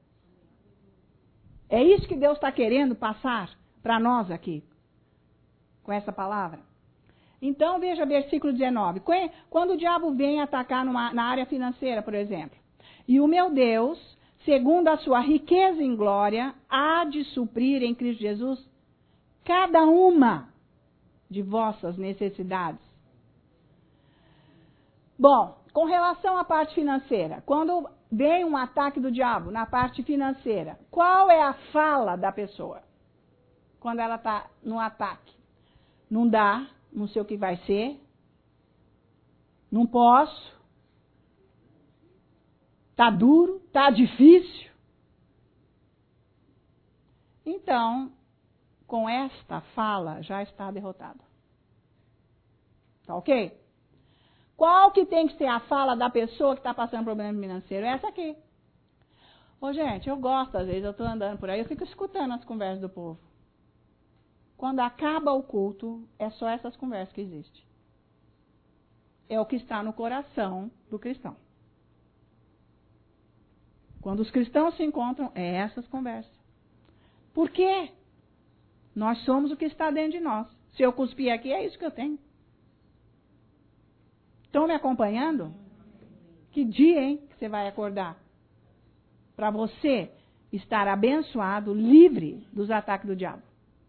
É isso que Deus está querendo passar para nós aqui, com essa palavra. Então, veja versículo 19. Quando o diabo vem atacar na área financeira, por exemplo, e o meu Deus, segundo a sua riqueza em glória, há de suprir em Cristo Jesus cada uma de vossas necessidades. Bom, com relação à parte financeira, quando vem um ataque do diabo na parte financeira, qual é a fala da pessoa? Quando ela está no ataque. Não dá, não sei o que vai ser, não posso, está duro, está difícil. Então, com esta fala, já está derrotado. Tá ok? Qual que tem que ser a fala da pessoa que está passando problema financeiro? Essa aqui. Ô, gente, eu gosto, às vezes, eu estou andando por aí, eu fico escutando as conversas do povo. Quando acaba o culto, é só essas conversas que existem. É o que está no coração do cristão. Quando os cristãos se encontram, é essas conversas. Por quê? Nós somos o que está dentro de nós. Se eu cuspir aqui, é isso que eu tenho. Estão me acompanhando? Que dia, hein, que você vai acordar? Para você estar abençoado, livre dos ataques do diabo.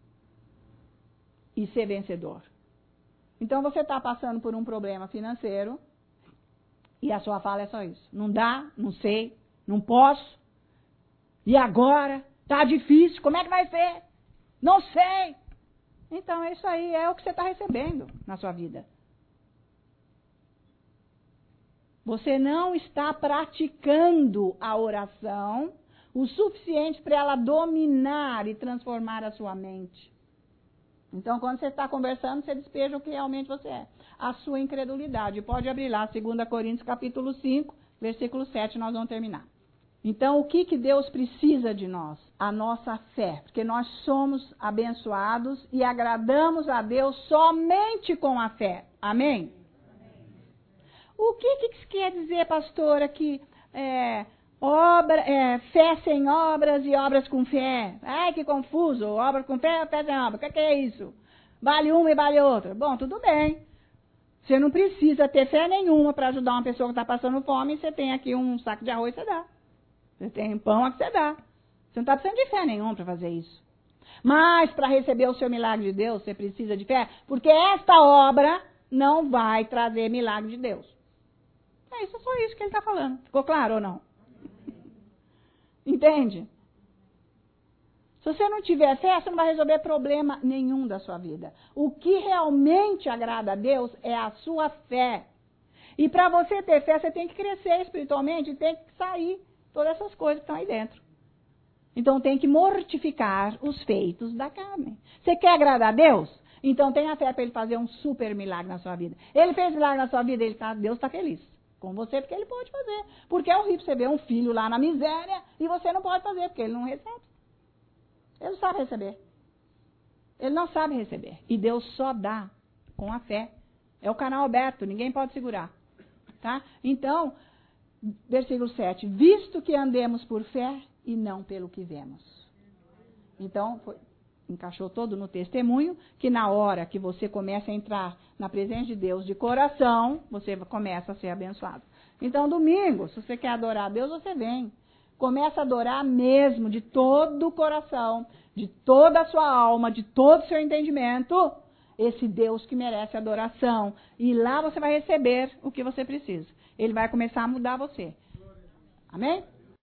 E ser vencedor. Então você está passando por um problema financeiro e a sua fala é só isso. Não dá, não sei, não posso. E agora? Está difícil, como é que vai ser? Não sei. Então é isso aí, é o que você está recebendo na sua vida. Você não está praticando a oração o suficiente para ela dominar e transformar a sua mente. Então, quando você está conversando, você despeja o que realmente você é. A sua incredulidade. Pode abrir lá, 2 Coríntios capítulo 5, versículo 7, nós vamos terminar. Então, o que Deus precisa de nós? A nossa fé. Porque nós somos abençoados e agradamos a Deus somente com a fé. Amém? O que quer dizer, pastora, que fé sem obras e obras com fé? Ai, que confuso. Obra com fé, fé sem obra. O que é isso? Vale uma e vale outra. Bom, tudo bem. Você não precisa ter fé nenhuma para ajudar uma pessoa que está passando fome. Você tem aqui um saco de arroz, você dá. Você tem pão, aqui você dá. Você não está precisando de fé nenhuma para fazer isso. Mas para receber o seu milagre de Deus, você precisa de fé, porque esta obra não vai trazer milagre de Deus. É isso, só isso que ele está falando. Ficou claro ou não? Entende? Se você não tiver fé, você não vai resolver problema nenhum da sua vida. O que realmente agrada a Deus é a sua fé. E para você ter fé, você tem que crescer espiritualmente e tem que sair todas essas coisas que estão aí dentro. Então tem que mortificar os feitos da carne. Você quer agradar a Deus? Então tenha fé para ele fazer um super milagre na sua vida. Ele fez milagre na sua vida, Deus está feliz com você, porque ele pode fazer. Porque é horrível você ver um filho lá na miséria e você não pode fazer, porque ele não recebe. Ele não sabe receber. Ele não sabe receber. E Deus só dá com a fé. É o canal aberto, ninguém pode segurar. Tá? Então, versículo 7. Visto que andemos por fé e não pelo que vemos. Então, encaixou todo no testemunho, que na hora que você começa a entrar na presença de Deus de coração, você começa a ser abençoado. Então, domingo, se você quer adorar a Deus, você vem. Começa a adorar mesmo, de todo o coração, de toda a sua alma, de todo o seu entendimento, esse Deus que merece adoração. E lá você vai receber o que você precisa. Ele vai começar a mudar você. Amém?